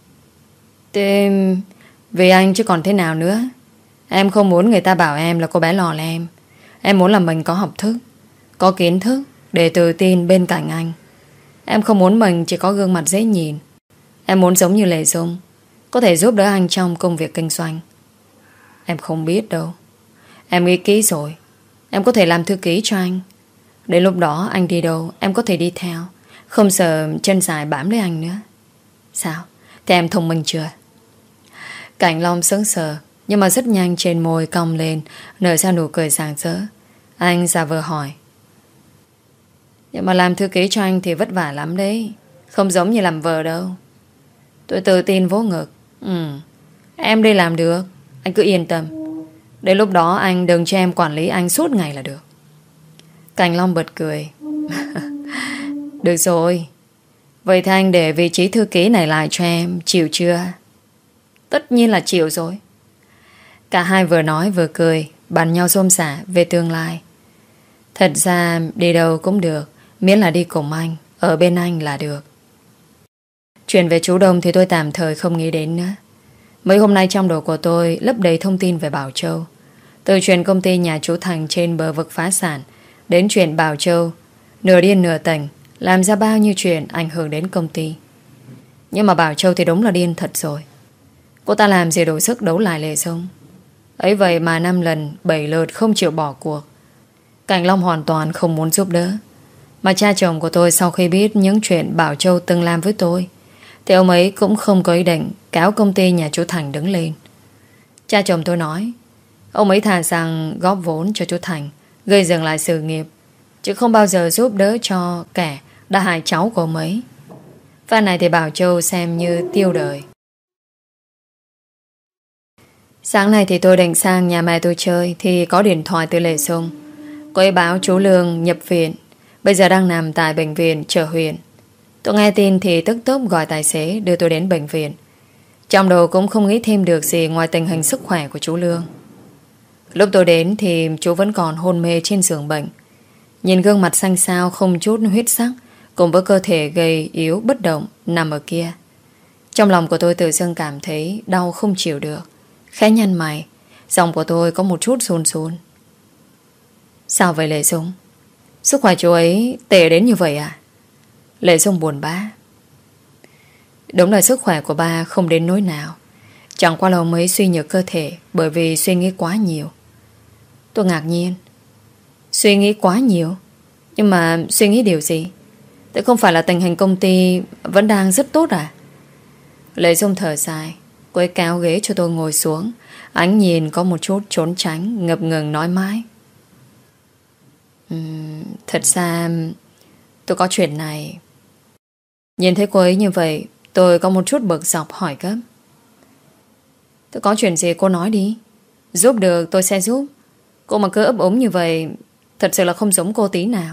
S1: Thế vì anh chứ còn thế nào nữa. Em không muốn người ta bảo em là cô bé lò lem. Em muốn là mình có học thức, có kiến thức để tự tin bên cạnh anh. Em không muốn mình chỉ có gương mặt dễ nhìn. Em muốn giống như Lệ Dung, có thể giúp đỡ anh trong công việc kinh doanh. Em không biết đâu. Em nghĩ kỹ rồi. Em có thể làm thư ký cho anh. Đến lúc đó anh đi đâu em có thể đi theo, không sợ chân dài bám lấy anh nữa. Sao? Thế em thông minh chưa? Cảnh Long sững sờ, nhưng mà rất nhanh trên môi cong lên, nở ra nụ cười rạng rỡ. Anh giả vờ hỏi. Nhưng mà làm thư ký cho anh thì vất vả lắm đấy. Không giống như làm vợ đâu. Tôi tự tin vỗ ngực. Em đi làm được. Anh cứ yên tâm. Đến lúc đó anh đừng cho em quản lý anh suốt ngày là được. Cảnh Long bật cười. Được rồi. Vậy thì anh để vị trí thư ký này lại cho em. Chịu chưa? Tất nhiên là chịu rồi. Cả hai vừa nói vừa cười, bàn nhau xôm xả về tương lai. Thật ra đi đâu cũng được, miễn là đi cùng anh, ở bên anh là được. Chuyện về chú Đông thì tôi tạm thời không nghĩ đến nữa. Mấy hôm nay trong đầu của tôi lấp đầy thông tin về Bảo Châu. Từ chuyện công ty nhà chú Thành trên bờ vực phá sản, đến chuyện Bảo Châu nửa điên nửa tỉnh làm ra bao nhiêu chuyện ảnh hưởng đến công ty. Nhưng mà Bảo Châu thì đúng là điên thật rồi. Cô ta làm gì đủ sức đấu lại Lệ Dung. Ấy vậy mà 5 lần 7 lượt không chịu bỏ cuộc. Cảnh Long hoàn toàn không muốn giúp đỡ. Mà cha chồng của tôi sau khi biết những chuyện Bảo Châu từng làm với tôi thì ông ấy cũng không có ý định cáo công ty nhà chú Thành đứng lên. Cha chồng tôi nói ông ấy thà rằng góp vốn cho chú Thành gây dựng lại sự nghiệp, chứ không bao giờ giúp đỡ cho kẻ đã hại cháu của ông ấy. Pha này thì Bảo Châu xem như tiêu đời. Sáng nay thì tôi định sang nhà mẹ tôi chơi thì có điện thoại từ Lệ Dung. Cô ấy báo chú Lương nhập viện, bây giờ đang nằm tại bệnh viện Chợ Huyện. Tôi nghe tin thì tức tốc gọi tài xế đưa tôi đến bệnh viện. Trong đầu cũng không nghĩ thêm được gì ngoài tình hình sức khỏe của chú Lương. Lúc tôi đến thì chú vẫn còn hôn mê trên giường bệnh. Nhìn gương mặt xanh xao không chút huyết sắc, cùng với cơ thể gầy yếu bất động nằm ở kia. Trong lòng của tôi tự dưng cảm thấy đau không chịu được. Khẽ nhăn mày, giọng của tôi có một chút run run. Sao vậy Lệ Dung? Sức khỏe chú ấy tệ đến như vậy à? Lệ Dung buồn bã. Đúng là sức khỏe của ba không đến nỗi nào. Chẳng qua là ông ấy suy nhược cơ thể bởi vì suy nghĩ quá nhiều. Tôi ngạc nhiên. Suy nghĩ quá nhiều? Nhưng mà suy nghĩ điều gì? Thế không phải là tình hình công ty vẫn đang rất tốt à? Lệ Dung thở dài. Cô ấy kéo ghế cho tôi ngồi xuống. Ánh nhìn có một chút trốn tránh, ngập ngừng nói mãi. Thật ra tôi có chuyện này. Nhìn thấy cô ấy như vậy, tôi có một chút bực dọc hỏi gấp. Tôi có chuyện gì cô nói đi. Giúp được tôi sẽ giúp. Cô mà cứ ấp úng như vậy thật sự là không giống cô tí nào.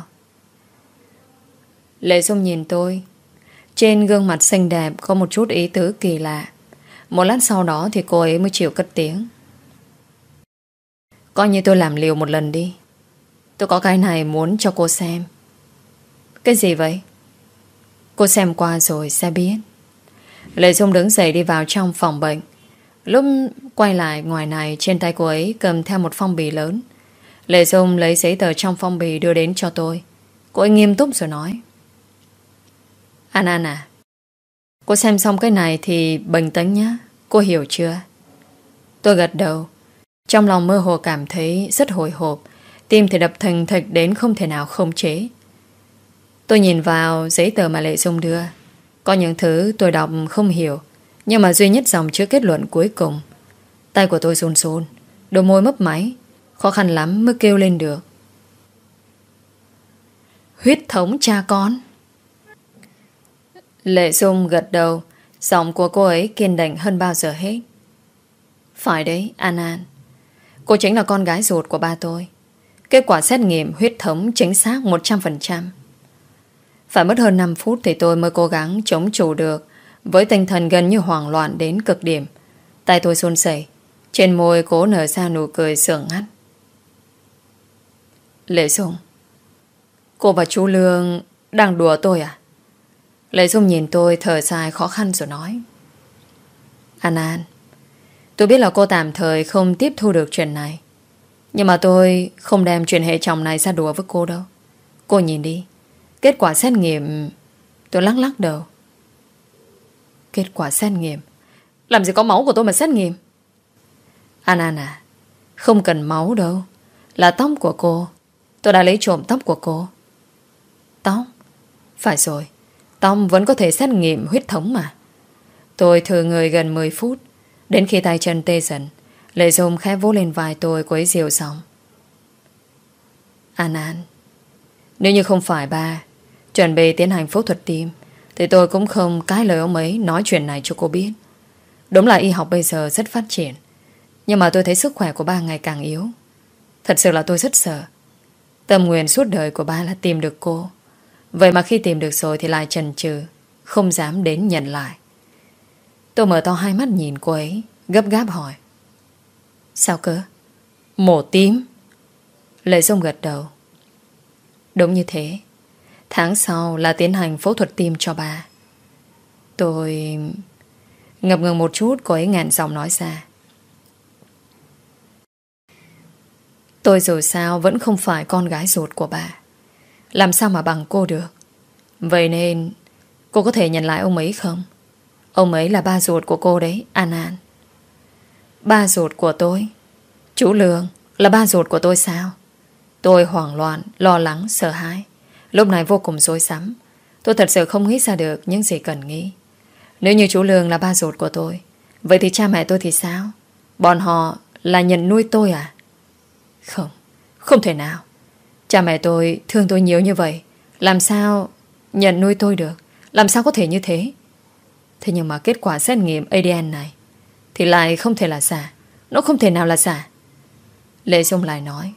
S1: Lệ Dung nhìn tôi. Trên gương mặt xinh đẹp có một chút ý tứ kỳ lạ. Một lát sau đó thì cô ấy mới chịu cất tiếng. Coi như tôi làm liều một lần đi. Tôi có cái này muốn cho cô xem. Cái gì vậy? Cô xem qua rồi sẽ biết. Lệ Dung đứng dậy đi vào trong phòng bệnh. Lúc quay lại ngoài này, trên tay cô ấy cầm theo một phong bì lớn. Lệ Dung lấy giấy tờ trong phong bì đưa đến cho tôi. Cô ấy nghiêm túc rồi nói. An à, Cô xem xong cái này thì bình tĩnh nhé. Cô hiểu chưa? Tôi gật đầu. Trong lòng mơ hồ cảm thấy rất hồi hộp. Tim thì đập thình thịch đến không thể nào khống chế. Tôi nhìn vào giấy tờ mà Lệ Dung đưa. Có những thứ tôi đọc không hiểu, nhưng mà duy nhất dòng chứa kết luận cuối cùng. Tay của tôi run run, đôi môi mấp máy, khó khăn lắm mới kêu lên được. Huyết thống cha con. Lệ Dung gật đầu. Giọng của cô ấy kiên định hơn bao giờ hết. Phải đấy, An An. Cô chính là con gái ruột của ba tôi. Kết quả xét nghiệm huyết thống chính xác 100%. Phải mất hơn 5 phút thì tôi mới cố gắng chống chủ được, với tinh thần gần như hoảng loạn đến cực điểm. Tay tôi run rẩy, trên môi cố nở ra nụ cười sượng ngắt. Lệ Dung, cô và chú Lương đang đùa tôi à? Lệ Dung nhìn tôi thở dài khó khăn rồi nói. An An, tôi biết là cô tạm thời không tiếp thu được chuyện này, nhưng mà tôi không đem chuyện hệ chồng này ra đùa với cô đâu. Cô nhìn đi, kết quả xét nghiệm. Tôi lắc lắc đầu. Kết quả xét nghiệm? Làm gì có máu của tôi mà xét nghiệm? An An à, không cần máu đâu, là tóc của cô. Tôi đã lấy trộm tóc của cô. Tóc? Phải rồi, tóc vẫn có thể xét nghiệm huyết thống mà. Tôi thử người gần 10 phút, đến khi tay chân tê dần, Lệ Dung khẽ vỗ lên vai tôi quấy dịu xong. An An, nếu như không phải ba chuẩn bị tiến hành phẫu thuật tim thì tôi cũng không cái lời ông ấy nói chuyện này cho cô biết. Đúng là y học bây giờ rất phát triển, nhưng mà tôi thấy sức khỏe của ba ngày càng yếu. Thật sự là tôi rất sợ. Tâm nguyện suốt đời của ba là tìm được cô. Vậy mà khi tìm được rồi thì lại chần chừ, không dám đến nhận lại. Tôi mở to hai mắt nhìn cô ấy, gấp gáp hỏi. Sao cơ? Mổ tim? Lệ Dung gật đầu. Đúng như thế. Tháng sau là tiến hành phẫu thuật tim cho ba. Tôi... Ngập ngừng một chút, cô ấy ngạn giọng nói ra. Tôi dù sao vẫn không phải con gái ruột của bà, làm sao mà bằng cô được. Vậy nên cô có thể nhận lại ông ấy không? Ông ấy là ba ruột của cô đấy, An An. Ba ruột của tôi? Chú Lương là ba ruột của tôi sao? Tôi hoảng loạn, lo lắng, sợ hãi. Lúc này vô cùng rối rắm. Tôi thật sự không nghĩ ra được những gì cần nghĩ. Nếu như chú Lương là ba ruột của tôi, vậy thì cha mẹ tôi thì sao? Bọn họ là nhận nuôi tôi à? Không, không thể nào. Cha mẹ tôi thương tôi nhiều như vậy, làm sao nhận nuôi tôi được? Làm sao có thể như thế? Thế nhưng mà kết quả xét nghiệm ADN này thì lại không thể là giả. Nó không thể nào là giả. Lệ Dung lại nói.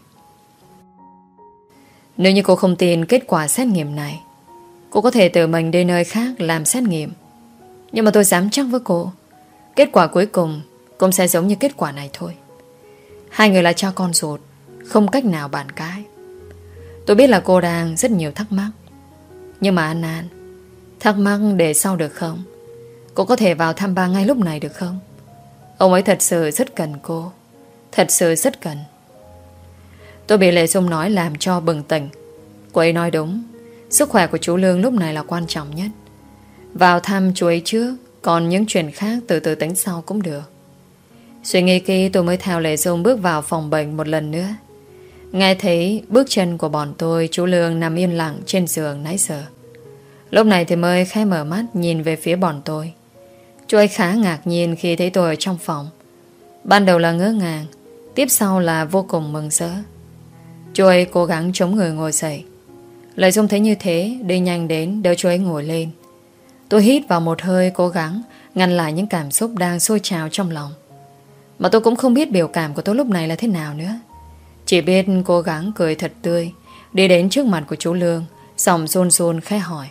S1: Nếu như cô không tin kết quả xét nghiệm này, cô có thể tự mình đi nơi khác làm xét nghiệm. Nhưng mà tôi dám chắc với cô, kết quả cuối cùng cũng sẽ giống như kết quả này thôi. Hai người là cha con ruột, không cách nào bàn cãi. Tôi biết là cô đang rất nhiều thắc mắc, nhưng mà An An, thắc mắc để sau được không? Cô có thể vào thăm ba ngay lúc này được không? Ông ấy thật sự rất cần cô, thật sự rất cần. Tôi bị Lệ Dung nói làm cho bừng tỉnh. Cô ấy nói đúng, sức khỏe của chú Lương lúc này là quan trọng nhất. Vào thăm chú ấy trước, còn những chuyện khác từ từ tính sau cũng được. Suy nghĩ kỹ, tôi mới theo Lệ Dung bước vào phòng bệnh một lần nữa. Nghe thấy bước chân của bọn tôi, chú Lương nằm yên lặng trên giường nãy giờ. Lúc này thì mới khẽ mở mắt nhìn về phía bọn tôi. Chú ấy khá ngạc nhiên khi thấy tôi ở trong phòng. Ban đầu là ngỡ ngàng, tiếp sau là vô cùng mừng rỡ. Chú ấy cố gắng chống người ngồi dậy. Lệ Dung thấy như thế, đi nhanh đến đỡ chú ấy ngồi lên. Tôi hít vào một hơi, cố gắng ngăn lại những cảm xúc đang sôi trào trong lòng. Mà tôi cũng không biết biểu cảm của tôi lúc này là thế nào nữa. Chỉ biết cố gắng cười thật tươi, đi đến trước mặt của chú Lương, giọng run run khẽ hỏi.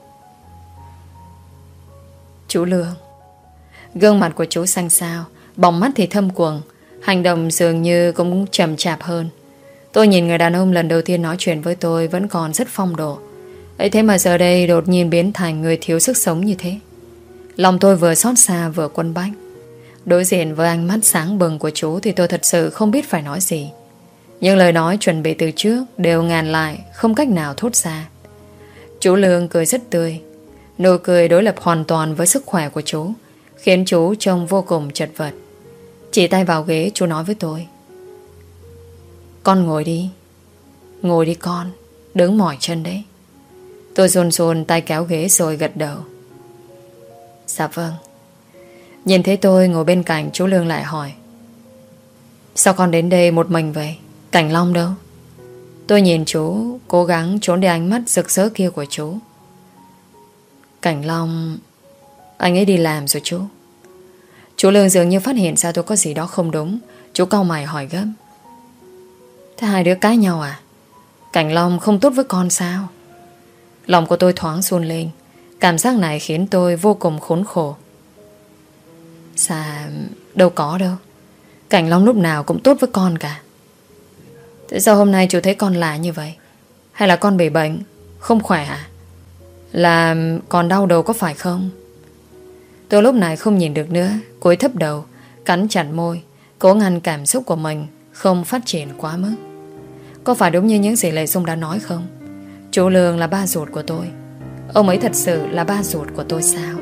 S1: Chú Lương. Gương mặt của chú xanh xao, bóng mắt thì thâm quầng, hành động dường như cũng chậm chạp hơn. Tôi nhìn người đàn ông lần đầu tiên nói chuyện với tôi vẫn còn rất phong độ, ấy thế mà giờ đây đột nhiên biến thành người thiếu sức sống như thế. Lòng tôi vừa xót xa vừa quấn bách. Đối diện với ánh mắt sáng bừng của chú thì tôi thật sự không biết phải nói gì. Những lời nói chuẩn bị từ trước đều ngàn lại, không cách nào thốt ra. Chú Lương cười rất tươi. Nụ cười đối lập hoàn toàn với sức khỏe của chú, khiến chú trông vô cùng chật vật. Chỉ tay vào ghế, chú nói với tôi: "Con ngồi đi. Ngồi đi con, đứng mỏi chân đấy." Tôi run run tay kéo ghế rồi gật đầu: "Dạ vâng." Nhìn thấy tôi ngồi bên cạnh, chú Lương lại hỏi: "Sao con đến đây một mình vậy? Cảnh Long đâu?" Tôi nhìn chú, cố gắng trốn đi ánh mắt rực rỡ kia của chú. "Cảnh Long, anh ấy đi làm rồi chú." Chú Lương dường như phát hiện ra tôi có gì đó không đúng. Chú cau mày hỏi gấp: "Thế hai đứa cãi nhau à? Cảnh Long không tốt với con sao?" Lòng của tôi thoáng run lên. Cảm giác này khiến tôi vô cùng khốn khổ. Dạ đâu có đâu. Cảnh Long lúc nào cũng tốt với con cả. Thế sao hôm nay chú thấy con lạ như vậy? Hay là con bị bệnh, không khỏe à? Là còn đau đầu có phải không? Tôi lúc này không nhìn được nữa, cúi thấp đầu, cắn chặt môi, cố ngăn cảm xúc của mình không phát triển quá mức. Có phải đúng như những gì Lệ Dung đã nói không? Chú Lương là ba ruột của tôi. Ông ấy thật sự là ba ruột của tôi sao?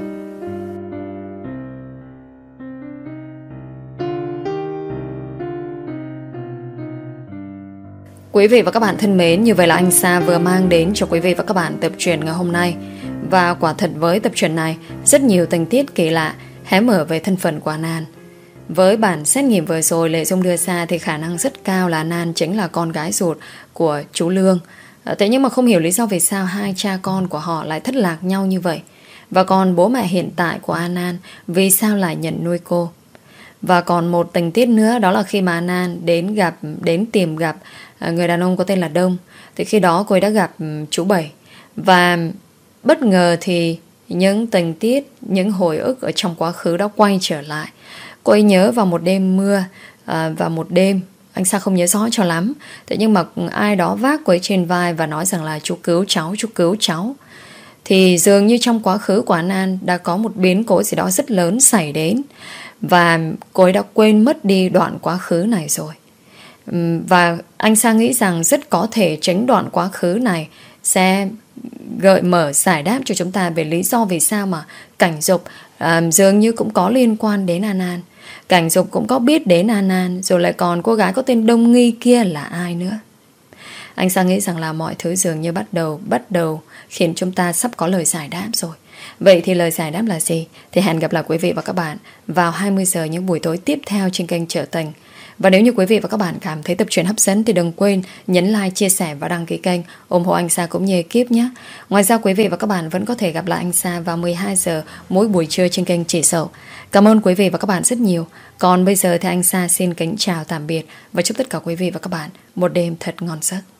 S1: Quý vị và các bạn thân mến, như vậy là anh Sa vừa mang đến cho quý vị và các bạn tập truyện ngày hôm nay. Và quả thật với tập truyện này, rất nhiều tình tiết kỳ lạ hé mở về thân phận của An. Với bản xét nghiệm vừa rồi Lệ Dung đưa ra thì khả năng rất cao là An chính là con gái ruột của chú Lương. Thế nhưng mà không hiểu lý do vì sao hai cha con của họ lại thất lạc nhau như vậy. Và còn bố mẹ hiện tại của An vì sao lại nhận nuôi cô. Và còn một tình tiết nữa, đó là khi mà An đến tìm gặp người đàn ông có tên là Đông, thì khi đó cô ấy đã gặp chú Bảy. Và bất ngờ thì những tình tiết, những hồi ức ở trong quá khứ đã quay trở lại. Cô ấy nhớ vào một đêm mưa, và một đêm anh Sa không nhớ rõ cho lắm, thế nhưng mà ai đó vác cô ấy trên vai và nói rằng là: "Chú cứu cháu, chú cứu cháu." Thì dường như trong quá khứ của An đã có một biến cố gì đó rất lớn xảy đến, và cô ấy đã quên mất đi đoạn quá khứ này rồi. Và anh Sa nghĩ rằng rất có thể chính đoạn quá khứ này sẽ gợi mở giải đáp cho chúng ta về lý do vì sao mà Cảnh Dục dường như cũng có liên quan đến An. Cảnh Dục cũng có biết đến An, rồi lại còn cô gái có tên Đông Nghi kia là ai nữa. Anh Sa nghĩ rằng là mọi thứ dường như bắt đầu khiến chúng ta sắp có lời giải đáp rồi. Vậy thì lời giải đáp là gì? Thì hẹn gặp lại quý vị và các bạn vào 20 giờ những buổi tối tiếp theo trên kênh Trở Tình. Và nếu như quý vị và các bạn cảm thấy tập truyện hấp dẫn thì đừng quên nhấn like, chia sẻ và đăng ký kênh, ủng hộ anh Sa cũng như ekip nhé. Ngoài ra quý vị và các bạn vẫn có thể gặp lại anh Sa vào 12 giờ mỗi buổi trưa trên kênh Chỉ Sầu. Cảm ơn quý vị và các bạn rất nhiều. Còn bây giờ thì anh Sa xin kính chào tạm biệt và chúc tất cả quý vị và các bạn một đêm thật ngon giấc.